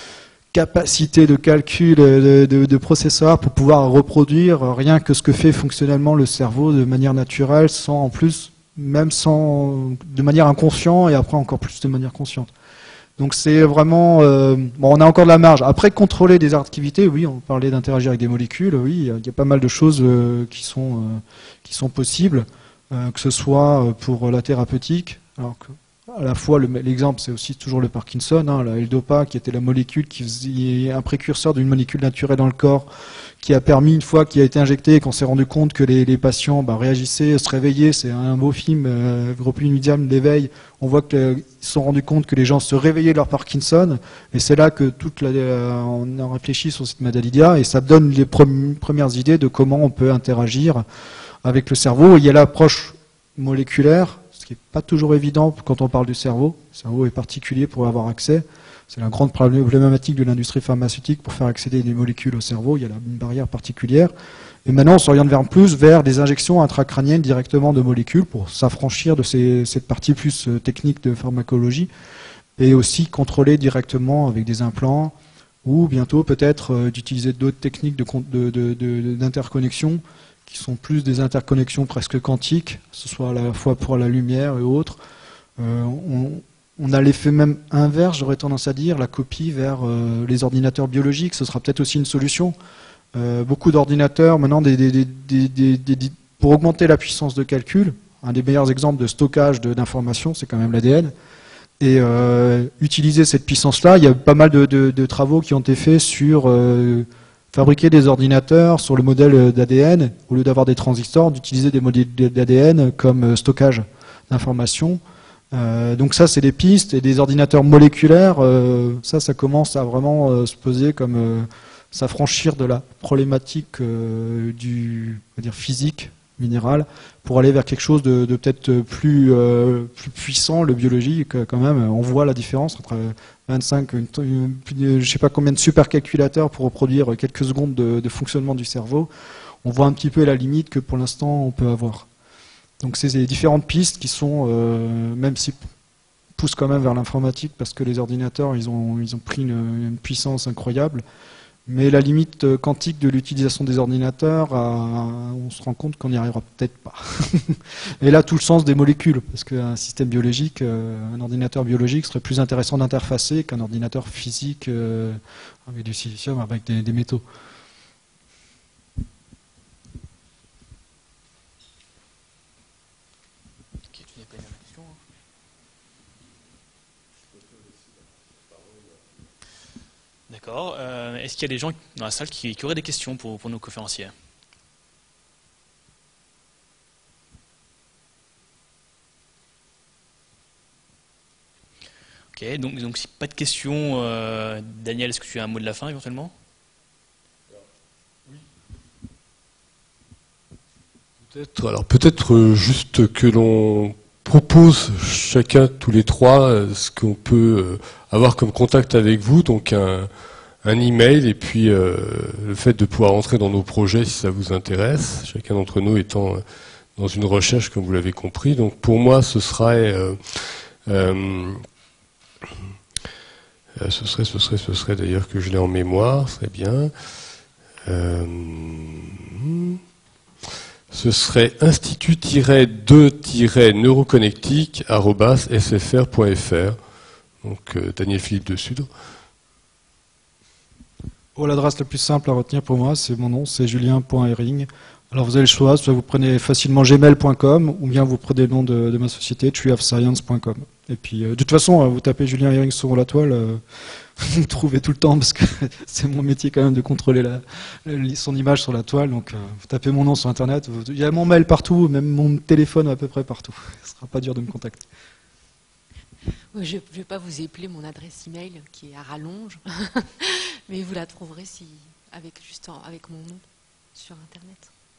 [SPEAKER 4] capacité de calcul de, de, de processeur pour pouvoir reproduire rien que ce que fait fonctionnellement le cerveau de manière naturelle, sans en plus, même sans, de manière inconsciente et après encore plus de manière consciente. Donc c'est vraiment, euh, bon, on a encore de la marge. Après, contrôler des activités, oui, on parlait d'interagir avec des molécules, oui, il y a pas mal de choses euh, qui sont euh, qui sont possibles, euh, que ce soit pour la thérapeutique, alors que à la fois, l'exemple, c'est aussi toujours le Parkinson, hein, la L-Dopa, qui était la molécule qui faisait un précurseur d'une molécule naturelle dans le corps, qui a permis, une fois qu'il a été injecté et qu'on s'est rendu compte que les, les patients bah, réagissaient, se réveillaient, c'est un beau film, euh, Gropinudiam, l'éveil, on voit qu'ils se sont rendus compte que les gens se réveillaient de leur Parkinson, et c'est là que toute la, euh, on a réfléchi sur cette modalité, et ça donne les pre premières idées de comment on peut interagir avec le cerveau. Il y a l'approche moléculaire, ce qui n'est pas toujours évident quand on parle du cerveau. Le cerveau est particulier pour avoir accès. C'est la grande problématique de l'industrie pharmaceutique pour faire accéder des molécules au cerveau. Il y a une barrière particulière. Et maintenant, on s'oriente vers plus vers des injections intracrâniennes directement de molécules pour s'affranchir de ces, cette partie plus technique de pharmacologie. et aussi contrôler directement avec des implants, ou bientôt peut-être euh, d'utiliser d'autres techniques de, de, de, de, d'interconnexion, qui sont plus des interconnexions presque quantiques, que ce soit à la fois pour la lumière et autres. Euh, on, on a l'effet même inverse, j'aurais tendance à dire, la copie vers euh, les ordinateurs biologiques, ce sera peut-être aussi une solution. Euh, beaucoup d'ordinateurs, maintenant, des, des, des, des, des, des, pour augmenter la puissance de calcul, un des meilleurs exemples de stockage d'informations, c'est quand même l'A D N. Et euh, utiliser cette puissance-là, il y a pas mal de, de, de travaux qui ont été faits sur euh, fabriquer des ordinateurs sur le modèle d'A D N, au lieu d'avoir des transistors, d'utiliser des modèles d'A D N comme stockage d'informations. Euh, donc ça, c'est des pistes, et des ordinateurs moléculaires, euh, ça, ça commence à vraiment euh, se poser comme euh, s'affranchir de la problématique euh, du, on va dire, physique, minérale, pour aller vers quelque chose de, de peut-être plus, euh, plus puissant, le biologique, quand même. On voit la différence entre vingt-cinq, une, une, une, je sais pas combien de supercalculateurs pour reproduire quelques secondes de, de fonctionnement du cerveau. On voit un petit peu la limite que pour l'instant on peut avoir. Donc c'est des différentes pistes qui sont, euh, même si poussent quand même vers l'informatique, parce que les ordinateurs, ils ont, ils ont pris une, une puissance incroyable. Mais la limite quantique de l'utilisation des ordinateurs, euh, on se rend compte qu'on n'y arrivera peut-être pas. Et là, tout le sens des molécules, parce qu'un système biologique, euh, un ordinateur biologique serait plus intéressant d'interfacer qu'un ordinateur physique euh, avec du silicium, avec des, des métaux.
[SPEAKER 1] D'accord. Euh, Est-ce qu'il y a des gens dans la salle qui, qui auraient des questions pour, pour nos conférenciers? Ok, donc, donc si pas de questions, euh, Daniel, est-ce que tu as un mot de la fin éventuellement?
[SPEAKER 2] Peut-être, alors peut-être juste que l'on propose chacun, tous les trois, ce qu'on peut avoir comme contact avec vous, donc un, un email, et puis euh, le fait de pouvoir entrer dans nos projets si ça vous intéresse, chacun d'entre nous étant dans une recherche, comme vous l'avez compris. Donc pour moi, ce serait, euh, euh, ce serait, ce serait, ce serait d'ailleurs que je l'ai en mémoire, ce serait bien. Euh, Ce serait institut tiret deux tiret neuroconnectique arobase s f r point f r. Donc euh, Daniel Philippe de Sudre.
[SPEAKER 4] Oh, l'adresse la plus simple à retenir pour moi, c'est mon nom, c'est julien point hering. Alors vous avez le choix, soit vous prenez facilement gmail point com, ou bien vous prenez le nom de, de ma société, tree of science point com. Et puis, euh, de toute façon, vous tapez Julien Hering sur la toile, euh, vous me trouvez tout le temps, parce que c'est mon métier quand même de contrôler la, la, son image sur la toile. Donc, euh, vous tapez mon nom sur Internet, vous, il y a mon mail partout, même mon téléphone à peu près partout. Ce sera pas dur de me contacter.
[SPEAKER 3] Je ne vais pas vous épeler mon adresse email qui est à rallonge, mais vous la trouverez si, avec, juste en, avec mon nom sur Internet.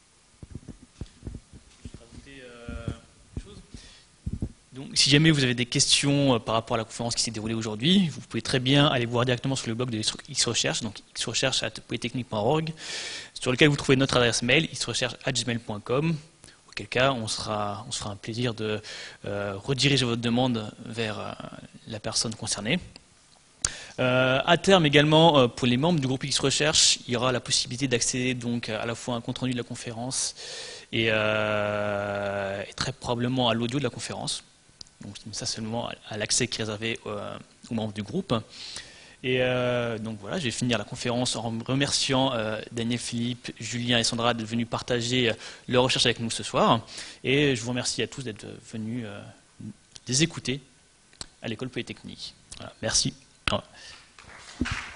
[SPEAKER 1] Donc, si jamais vous avez des questions par rapport à la conférence qui s'est déroulée aujourd'hui, vous pouvez très bien aller voir directement sur le blog de X-Recherche, donc x recherche arobase polytechnique point org, sur lequel vous trouvez notre adresse mail, x recherche arobase gmail point com, auquel cas on, sera, on se fera un plaisir de euh, rediriger votre demande vers euh, la personne concernée. Euh, à terme également, euh, pour les membres du groupe X-Recherche, il y aura la possibilité d'accéder donc à la fois à un compte rendu de la conférence et, euh, et très probablement à l'audio de la conférence. Donc ça seulement à l'accès qui est réservé euh, aux membres du groupe. Et euh, donc voilà, je vais finir la conférence en remerciant euh, Daniel Philippe, Julien et Sandra d'être venus partager leur recherche avec nous ce soir. Et je vous remercie à tous d'être venus euh, les écouter à l'école polytechnique. Voilà, merci. Au revoir.